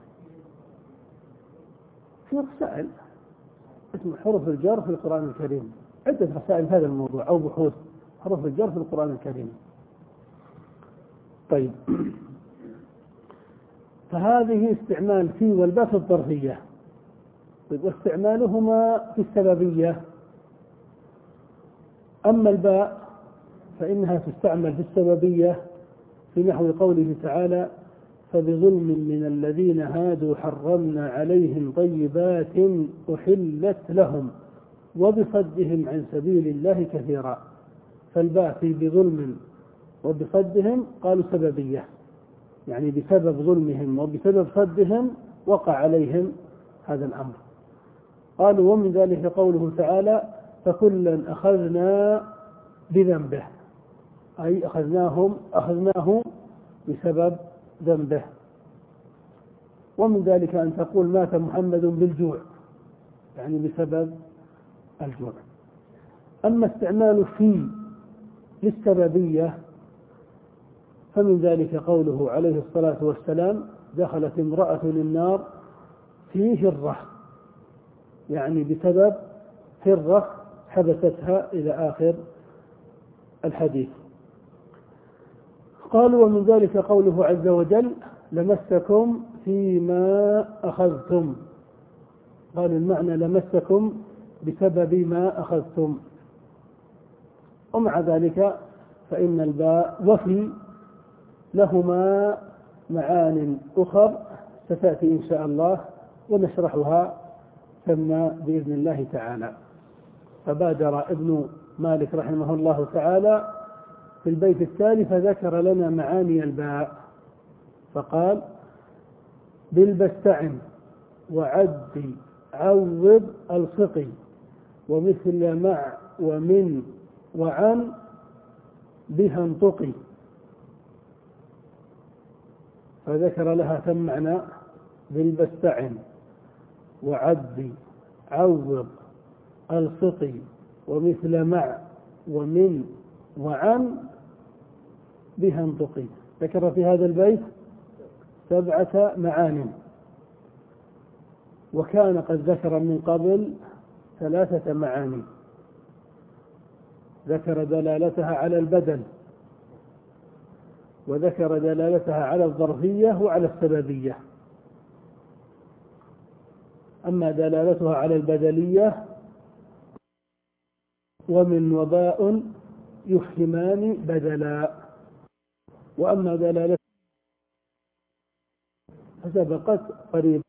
في رسائل اسم حروف الجر في القرآن الكريم، عدة رسائل في هذا الموضوع أو بحوث حروف الجر في القرآن الكريم. طيب. فهذه استعمال في والباء في الظرفية. طيب. واستعمالهما في السببية. أما الباء فإنها تستعمل في السببية في نحو قوله تعالى فبظلم من الذين هادوا حرمنا عليهم طيبات أحلت لهم وبصدهم عن سبيل الله كثيرا. فالباء في بظلم وبصدهم قالوا سببية، يعني بسبب ظلمهم وبسبب صدهم وقع عليهم هذا الأمر. قالوا ومن ذلك قوله تعالى فكلا أخذنا بذنبه، أي أخذناهم أخذناه بسبب ذنبه. ومن ذلك أن تقول مات محمد بالجوع، يعني بسبب الجوع. أما استعمال في للسببية فمن ذلك قوله عليه الصلاة والسلام دخلت امرأة النار في هرة، يعني بسبب هرة حبستها إلى آخر الحديث. قالوا ومن ذلك قوله عز وجل لمسكم فيما أخذتم، قالوا المعنى لمسكم بسبب ما أخذتم. ومع ذلك فإن الباء وفي لهما معان أخر ستأتي إن شاء الله ونشرحها ثم بإذن الله تعالى. فبادر ابن مالك رحمه الله تعالى في البيت التالي فذكر لنا معاني الباء فقال بالبستعن وعد عوض الصقي ومثل مع ومن وعن بها انطقي، فذكر لها ثم معنى بالبستعن وعد عوض الصقي ومثل مع ومن وعن بها انطقي. ذكر في هذا البيت سبعة معان، وكان قد ذكر من قبل ثلاثة معاني، ذكر دلالتها على البدل، وذكر دلالتها على الظرفية وعلى السببية. أما دلالتها على البدلية ومن وباء يفهمان بدلا، وأما دلالتها فسبقت قريبا.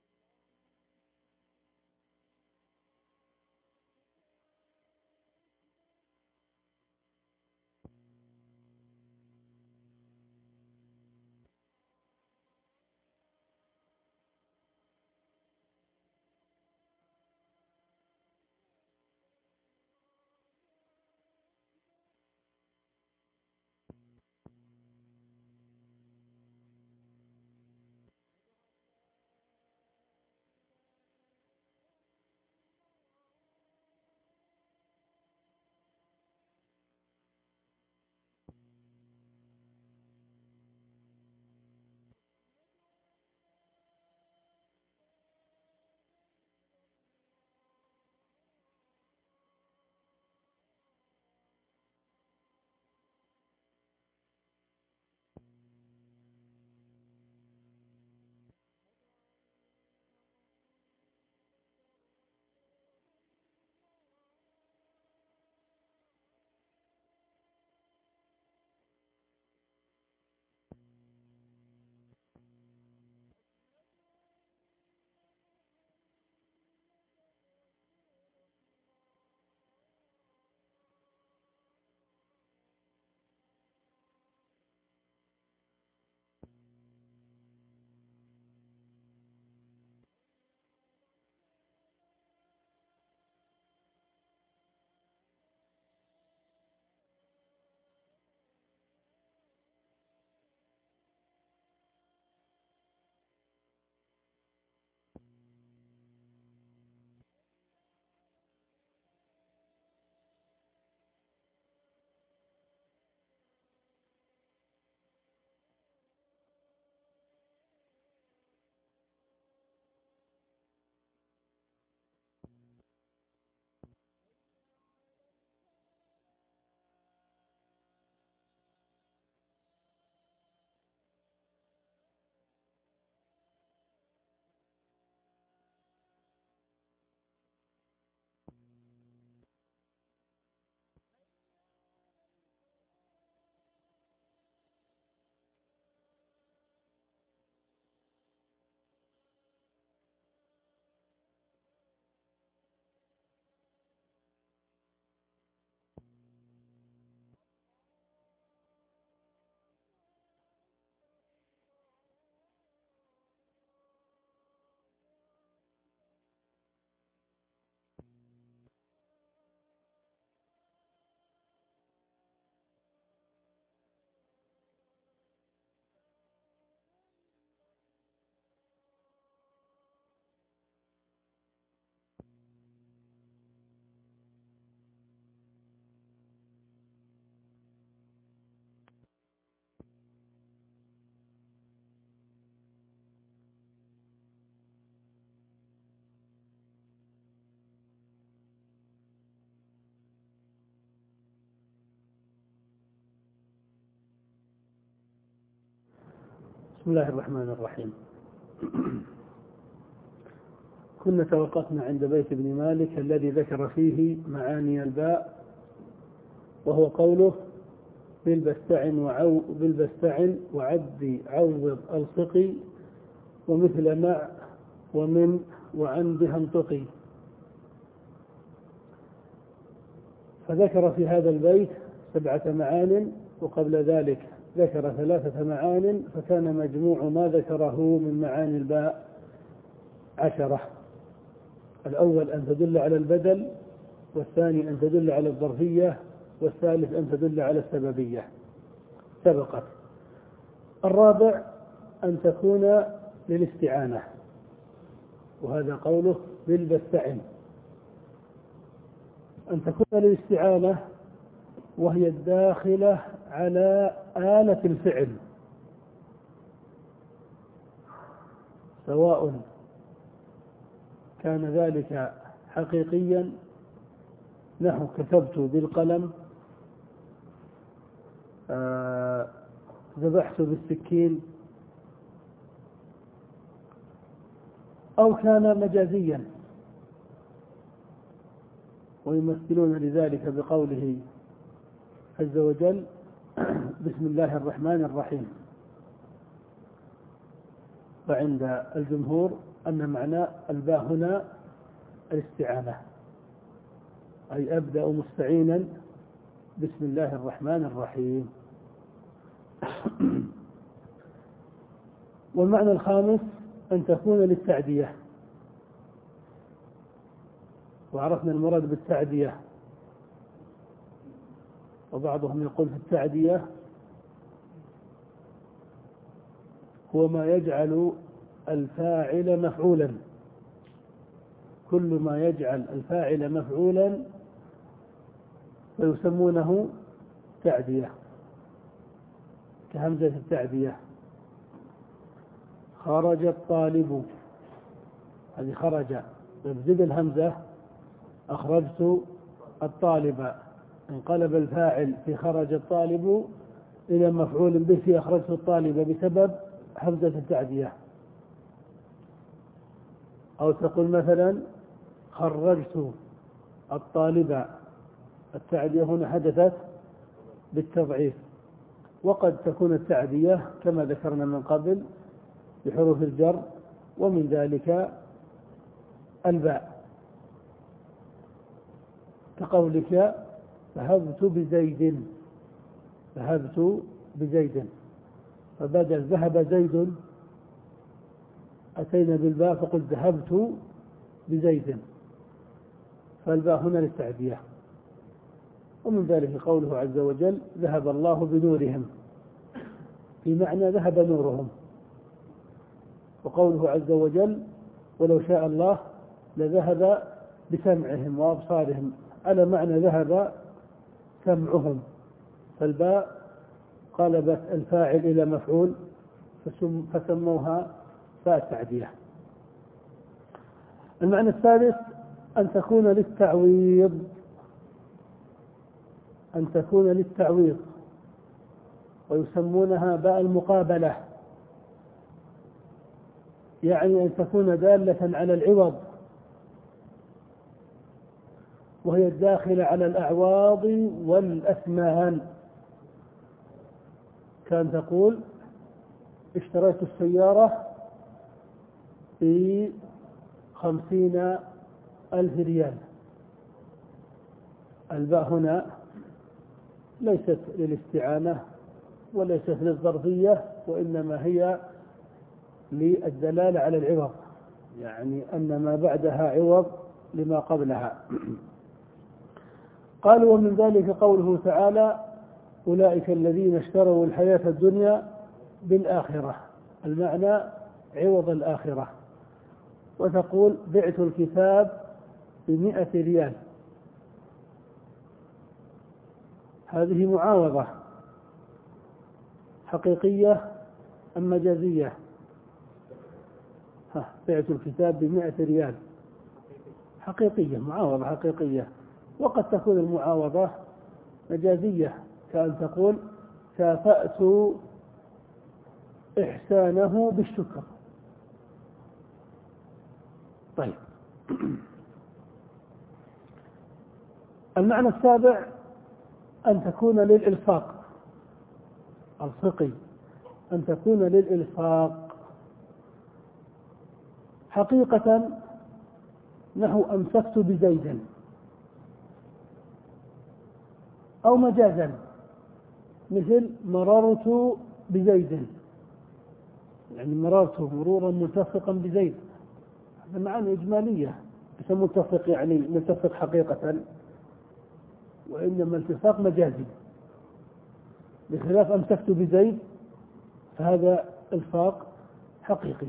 بسم الله الرحمن الرحيم. كنا توقفنا عند بيت ابن مالك الذي ذكر فيه معاني الباء، وهو قوله بالبستعن وعو بالبستعن وعد عوض الصقي ومثل مع ومن وعن بها انطقي. فذكر في هذا البيت سبعة معان، وقبل ذلك ذكر ثلاثة معان، فكان مجموع ما ذكره من معاني الباء عشرة. الأول أن تدل على البدل، والثاني أن تدل على الظرفية، والثالث أن تدل على السببية سبقت. الرابع أن تكون للاستعانة، وهذا قوله بالبستعن، أن تكون للاستعانة وهي الداخلة على آلة الفعل، سواء كان ذلك حقيقيا نحو كتبت بالقلم، آه، ذبحت بالسكين، أو كان مجازيا، ويمثلون لذلك بقوله عز وجل بسم الله الرحمن الرحيم. فعند الجمهور أن معنى الباء هنا الاستعانة، أي أبدأ مستعينا بسم الله الرحمن الرحيم. والمعنى الخامس أن تكون للتعدية، وعرفنا المراد بالتعدية، وبعضهم يقول في التعدية هو ما يجعل الفاعل مفعولا، كل ما يجعل الفاعل مفعولا فيسمونه تعدية، كهمزة التعدية. خرج الطالب، هذه خرج بزد الهمزة، أخرجت الطالب، انقلب الفاعل في خرج الطالب إلى مفعول به في أخرجت الطالب بسبب همزة التعدية. أو تقول مثلا خرجت الطالب، التعدية هنا حدثت بالتضعيف. وقد تكون التعدية كما ذكرنا من قبل بحروف الجر، ومن ذلك الباء، كقولك ذهبت بزيد، ذهبت بزيد، فبدل ذهب زيد أتينا بالباء فقلت ذهبت بزيد، فالباء هنا للتعدية. ومن ذلك قوله عز وجل ذهب الله بنورهم، في معنى ذهب نورهم. وقوله عز وجل ولو شاء الله لذهب بسمعهم وأبصارهم، على معنى ذهب سمعهم، فالباء قلبت الفاعل إلى مفعول فسموها باء التعدية. المعنى الثالث أن تكون للتعويض، أن تكون للتعويض، ويسمونها باء المقابلة، يعني أن تكون دالة على العوض، وهي الداخلة على الأعواض والأثمان. كان تقول اشتريت السيارة بخمسين ألف ريال، الباء هنا ليست للاستعانة وليست للظرفية، وإنما هي للدلالة على العوض، يعني أن ما بعدها عوض لما قبلها. قالوا ومن ذلك قوله تعالى أولئك الذين اشتروا الحياة الدنيا بالآخرة، المعنى عوض الآخرة. وتقول بعت الكتاب بمئة ريال، هذه معاوضة حقيقية أم مجازية؟ ها، بعت الكتاب بمئة ريال حقيقية، معاوضة حقيقية. وقد تكون المعاوضة مجازية، كأن تقول كافأت إحسانه بالشكر. طيب، المعنى السابع أن تكون للإلصاق الفقهي، أن تكون للإلصاق حقيقة، نحو أمسكت بزيد، أو مجازا مثل مررت بزيد، يعني مررت مرورا ملتصقا بزيد. هذا معاني إجمالية، ليس ملتصق يعني ملتصق حقيقة، وإنما التصاق مجازي، بخلاف أمسكت بزيد فهذا إلصاق حقيقي.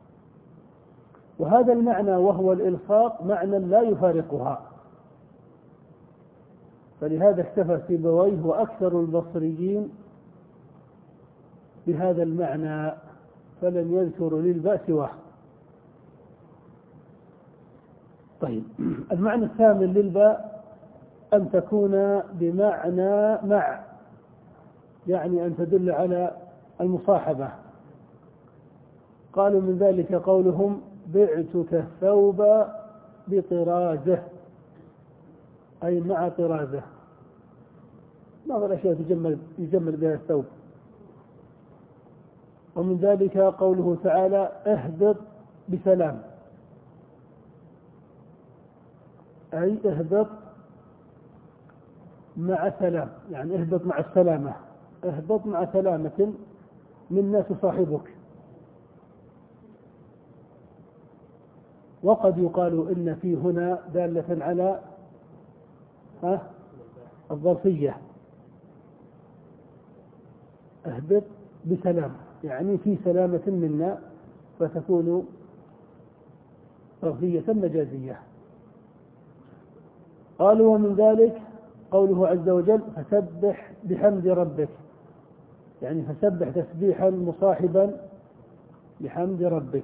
وهذا المعنى وهو الإلصاق معنى لا يفارقها، فلهذا اكتفى سيبويه وأكثر البصريين بهذا المعنى، فلم يذكروا للباء سواه. طيب، المعنى الثامن للباء أن تكون بمعنى مع، يعني أن تدل على المصاحبة. قالوا من ذلك قولهم بعتك الثوب بطرازه، أي مع طرازه. بعض الأشياء تجمل يجمل بها الثوب. ومن ذلك قوله تعالى اهبط بسلام، أي اهبط مع سلام، يعني اهبط مع السلامة، اهبط مع سلامة مما تصاحبك. وقد يقال إن في هنا دالة على ها الظرفية، اهبط بسلام يعني في سلامة منا، فتكون ظرفية مجازية. قالوا ومن ذلك قوله عز وجل فسبح بحمد ربك، يعني فسبح تسبيحا مصاحبا بحمد ربك.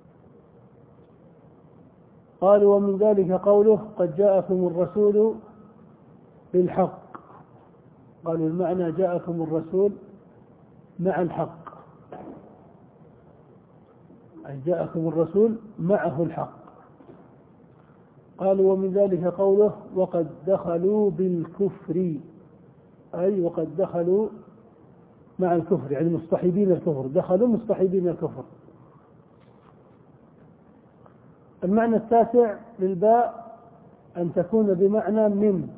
قالوا ومن ذلك قوله قد جاءكم الرسول بالحق، قالوا المعنى جاءكم الرسول مع الحق، أي جاءكم الرسول معه الحق. قالوا ومن ذلك قوله وقد دخلوا بالكفر، أي وقد دخلوا مع الكفر، يعني مصطحبين الكفر، دخلوا مصطحبين الكفر. المعنى التاسع للباء أن تكون بمعنى من،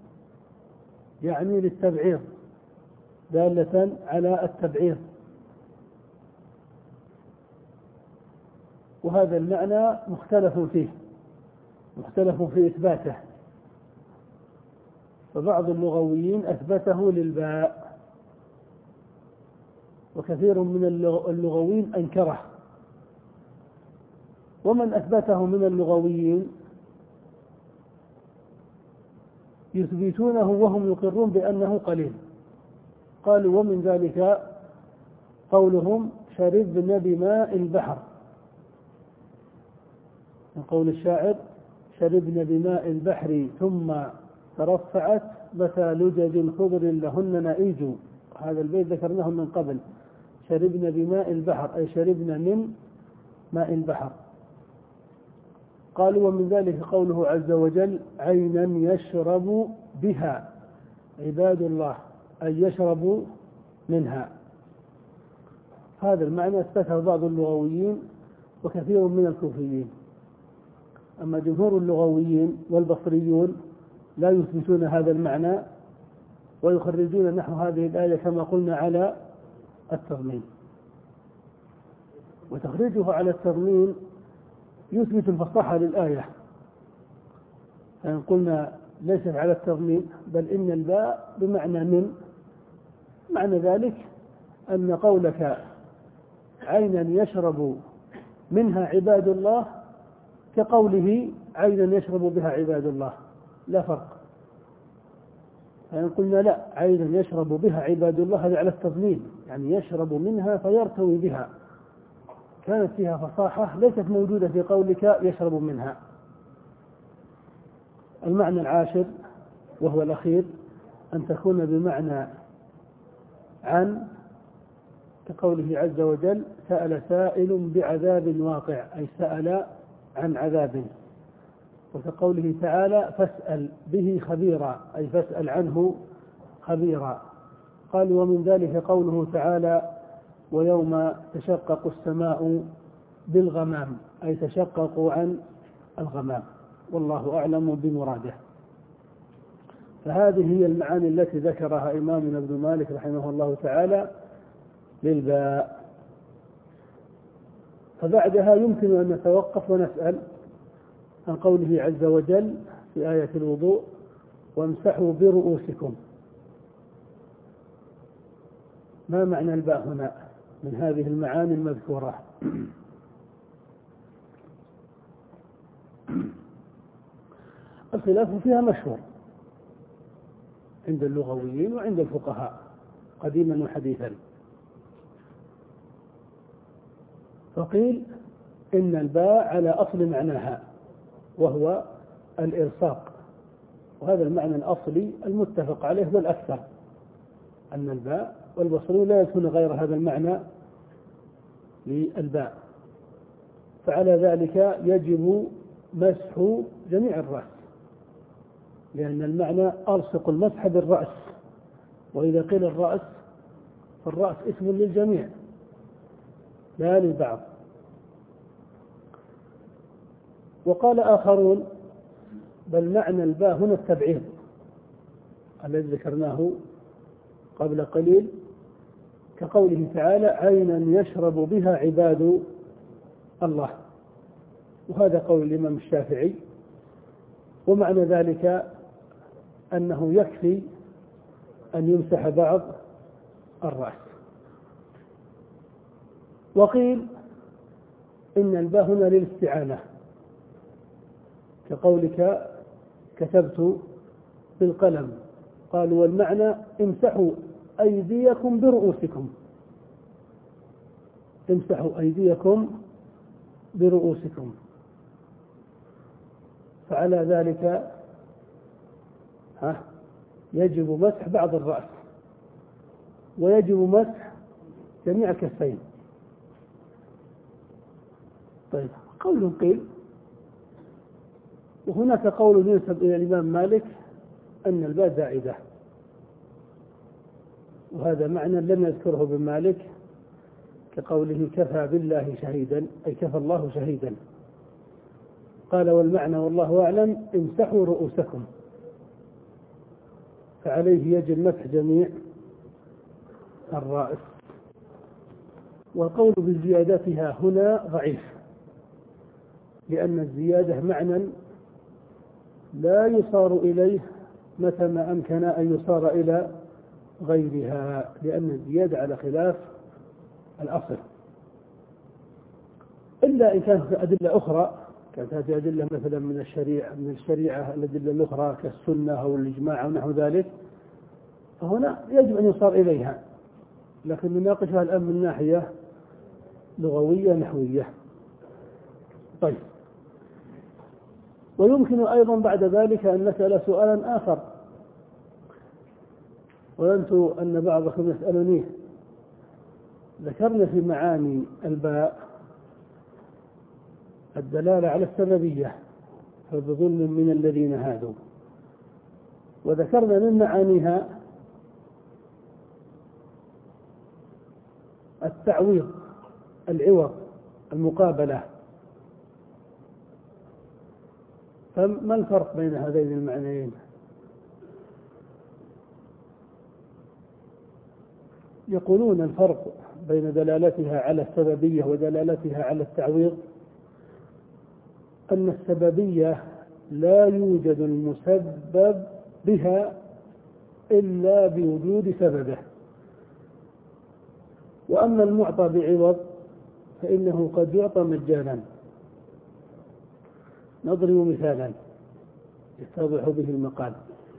يعني للتبعير، دالة على التبعير، وهذا المعنى مختلف فيه، مختلف في إثباته، فبعض اللغويين أثبته للباء، وكثير من اللغويين أنكره. ومن أثبته من اللغويين يثبتونه وهم يقرون بأنه قليل. قالوا ومن ذلك قولهم شربنا بماء البحر، من قول الشاعر شربنا بماء البحر ثم ترفعت متى لجج خضر لهن نئيج. هذا البيت ذكرناه من قبل، شربنا بماء البحر أي شربنا من ماء البحر. قالوا ومن ذلك قوله عز وجل عينا يشرب بها عباد الله، أي يشرب منها. هذا المعنى اثبته بعض اللغويين وكثير من الكوفيين. أما جمهور اللغويين والبصريون لا يثبتون هذا المعنى، ويخرجون نحو هذه الآية كما قلنا على التضمين. وتخريجه على التضمين يثبت الفصاحة للآية، يعني قلنا ليست على التضمين، بل إن الباء بمعنى من. معنى ذلك أن قولك عينا يشرب منها عباد الله كقوله عينا يشرب بها عباد الله، لا فرق. يعني قلنا لا، عينا يشرب بها عباد الله هذا على التضمين، يعني يشرب منها فيرتوي بها، كانت فيها فصاحة ليست موجودة في قولك يشرب منها. المعنى العاشر وهو الأخير أن تكون بمعنى عن، كقوله عز وجل سأل سائل بعذاب واقع، أي سأل عن عذاب. وكقوله تعالى فاسأل به خبيرا، أي فاسأل عنه خبيرا. قال ومن ذلك قوله تعالى ويوم تشقق السماء بالغمام، أي تشققوا عن الغمام، والله أعلم بمراده. فهذه هي المعاني التي ذكرها إمامنا ابن مالك رحمه الله تعالى للباء. فبعدها يمكن أن نتوقف ونسأل عن قوله عز وجل في آية الوضوء وامسحوا برؤوسكم. ما معنى الباء هنا من هذه المعاني المذكورة؟ الخلاف فيها مشهور عند اللغويين وعند الفقهاء قديما وحديثا. فقيل إن الباء على أصل معناها وهو الإلصاق، وهذا المعنى الأصلي المتفق عليه بالأكثر، أن الباء والبصري لا يكون غير هذا المعنى للباء. فعلى ذلك يجب مسح جميع الرأس، لأن المعنى ألصق المسح بالرأس، وإذا قيل الرأس فالرأس اسم للجميع لا للبعض. وقال آخرون بل معنى الباء هنا التبعيض الذي ذكرناه قبل قليل، كقوله تعالى عينا يشرب بها عباد الله، وهذا قول الإمام الشافعي. ومعنى ذلك أنه يكفي أن يمسح بعض الرأس. وقيل إن الباء هنا للاستعانة، كقولك كتبت بالقلم، قالوا والمعنى امسحوا أيديكم برؤوسكم، امسحوا أيديكم برؤوسكم. فعلى ذلك ها يجب مسح بعض الرأس ويجب مسح جميع الكفين. طيب قول قيل، وهناك قول ينسب إلى الإمام مالك أن الباء زائدة، وهذا معنى لم يذكره ابن مالك، كقوله كفى بالله شهيدا، أي كفى الله شهيدا. قال والمعنى والله أعلم امسحوا رؤوسكم، فعليه يجب مسح جميع الرأس. والقول بزيادتها هنا ضعيف، لأن الزيادة معنى لا يصار إليه متى ما أمكن أن يصار إلى غيرها، لأن الزيادة على خلاف الأصل، إلا إن كانت أدلة أخرى، كانت هذه أدلة مثلا من الشريعة من الشريعة الأدلة الأخرى كالسنة أو الإجماع أو نحو ذلك، فهنا يجب أن يصار إليها، لكن نناقشها الآن من ناحية لغوية نحوية. طيب، ويمكن أيضا بعد ذلك أن نسأل سؤالا آخر، وظننت أن بعضكم يسألني. ذكرنا في معاني الباء الدلالة على السببية فبظلم من الذين هادوا، وذكرنا من معانيها التعويض، العوض، المقابلة. فما الفرق بين هذين المعنيين؟ يقولون الفرق بين دلالتها على السببية ودلالتها على التعويض أن السببية لا يوجد المسبب بها إلا بوجود سببه، وأما المعطى بعوض فإنه قد يعطى مجانا. نضرب مثالا يتضح به المقال.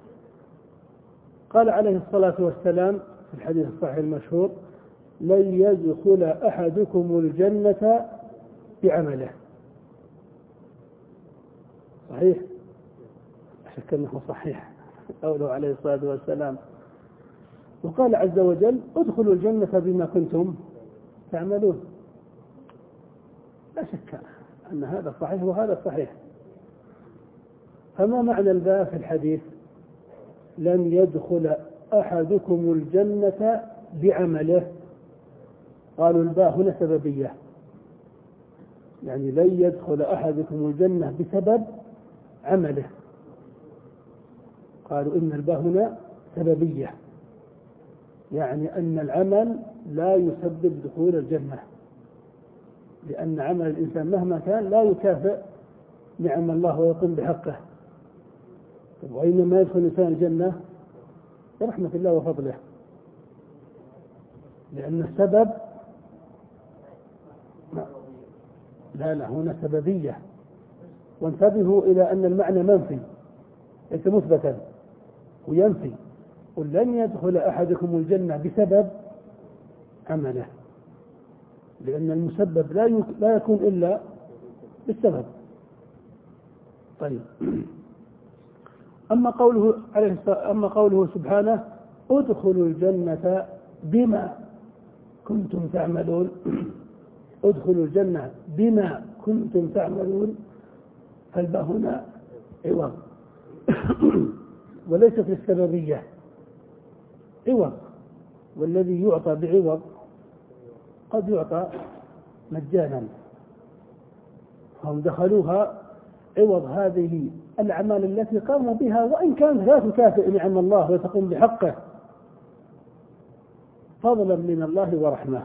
قال عليه الصلاة والسلام في الحديث الصحيح المشهور لن يدخل أحدكم الجنة بعمله. صحيح؟ أشك أنه صحيح قوله عليه الصلاة والسلام. وقال عز وجل ادخلوا الجنة بما كنتم تعملون. لا شك أن هذا صحيح وهذا صحيح. فما معنى الباء في الحديث؟ لن يدخل أحدكم الجنة بعمله. قالوا الباء هنا سببية، يعني لن يدخل أحدكم الجنة بسبب عمله. قالوا إن الباء هنا سببية، يعني أن العمل لا يسبب دخول الجنة، لأن عمل الإنسان مهما كان لا يكافئ نعم الله ويقوم بحقه. وإنما يدخل الإنسان الجنة برحمة الله وفضله، لأن السبب لا لا هنا سببية. وانتبهوا إلى أن المعنى منفي ليس مثبتا، وينفي. قل لن يدخل أحدكم الجنة بسبب عمله، لأن المسبب لا لا يكون إلا بالسبب. طيب، أما قوله عليه أما قوله سبحانه ادخلوا الجنة بما كنتم تعملون، ادخلوا الجنة بما كنتم تعملون، فالباء هنا عوض وليست للسببية، عوض. والذي يعطى بعوض قد يعطى مجانا، هم دخلوها عوض هذه الأعمال التي قاموا بها، وإن كانت لا تكافئ نعم الله وتقوم بحقه، فضلا من الله ورحمة.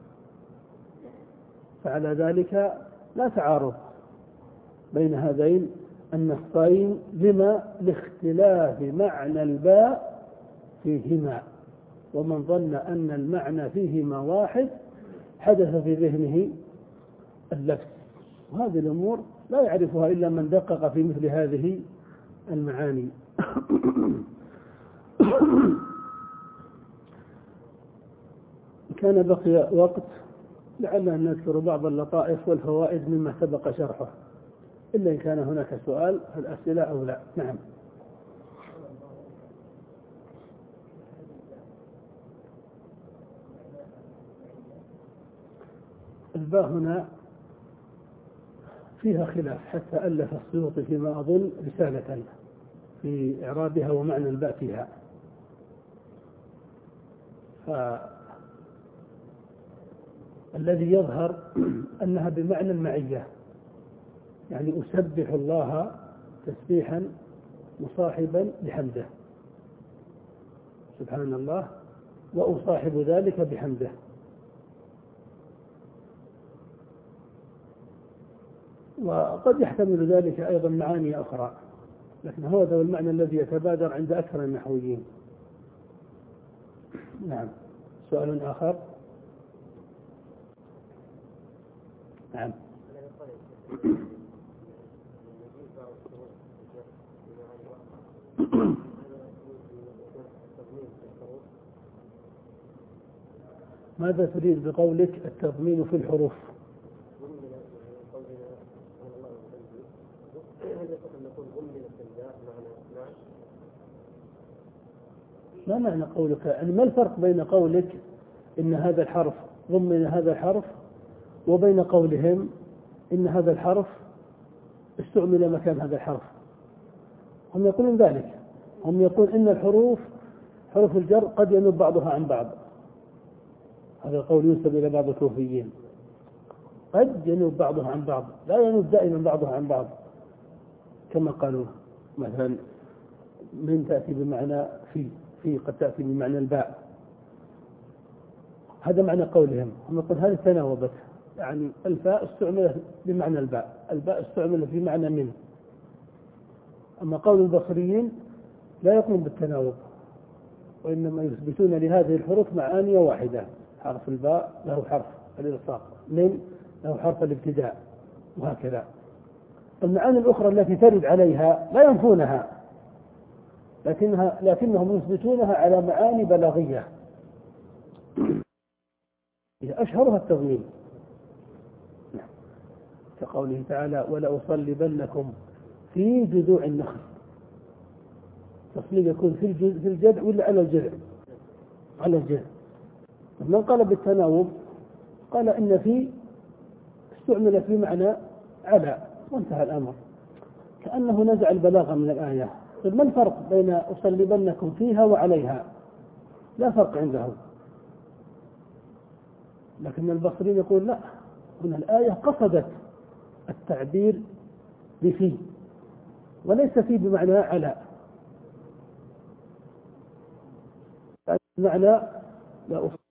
فعلى ذلك لا تعارض بين هذين النصين، لما لاختلاف معنى الباء فيهما. ومن ظن أن المعنى فيهما واحد حدث في ذهنه اللبس، وهذه الأمور لا يعرفها إلا من دقق في مثل هذه المعاني. كان بقي وقت لعلنا نذكر بعض اللطائف والفوائد مما سبق شرحه، إلا إن كان هناك سؤال في الأسئلة أو لا. نعم. الباء هنا فيها خلاف، حتى ألف السيوطي فيما أظن رسالة في إعرابها ومعنى الباء فيها. فالذي يظهر أنها بمعنى المعية، يعني أسبح الله تسبيحا مصاحبا بحمده، سبحان الله، وأصاحب ذلك بحمده. وقد يحتمل ذلك أيضا معاني أخرى، لكن هذا هو المعنى الذي يتبادر عند أكثر النحويين. نعم. سؤال آخر. نعم. ماذا تريد بقولك التضمين في الحروف؟ ما معنى قولك؟ يعني ما الفرق بين قولك إن هذا الحرف ضمن هذا الحرف وبين قولهم إن هذا الحرف استعمل مكان هذا الحرف؟ هم يقولون ذلك، هم يقول إن الحروف حروف الجر قد ينوب بعضها عن بعض. هذا القول ينسب إلى بعض الكوفيين، قد ينوب بعضها عن بعض، لا ينوب دائما بعضها عن بعض، كما قالوا مثلا من تأتي بمعنى في في قد تأتي بمعنى الباء. هذا معنى قولهم. هم يقول هذه تناوبت، يعني الفاء استعملت بمعنى الباء، الباء استعملت في معنى من. أما قول البصريين لا يقوم بالتناوب، وإنما يثبتون لهذه الحروف معاني واحدة. حرف الباء له حرف الإلصاق، من له حرف الابتداء، وهكذا. المعاني الأخرى التي ترد عليها لا ينفونها، لكنها لكنهم يثبتونها على معاني بلاغية أشهرها التضمين. كقوله تعالى ولأصلبنكم في جذوع النخل. تصليب يكون في في الجذع ولا على الجذع؟ على الجذع. من قال بالتناوب قال إن في استعملت بمعنى على وانتهى الأمر، كأنه نزع البلاغة من الآية. ما الفرق بين أصلبنكم فيها وعليها؟ لا فرق عنده، لكن البصري يقول لا، هنا الآية قصدت التعبير بفي وليس في بمعنى على، بمعنى لا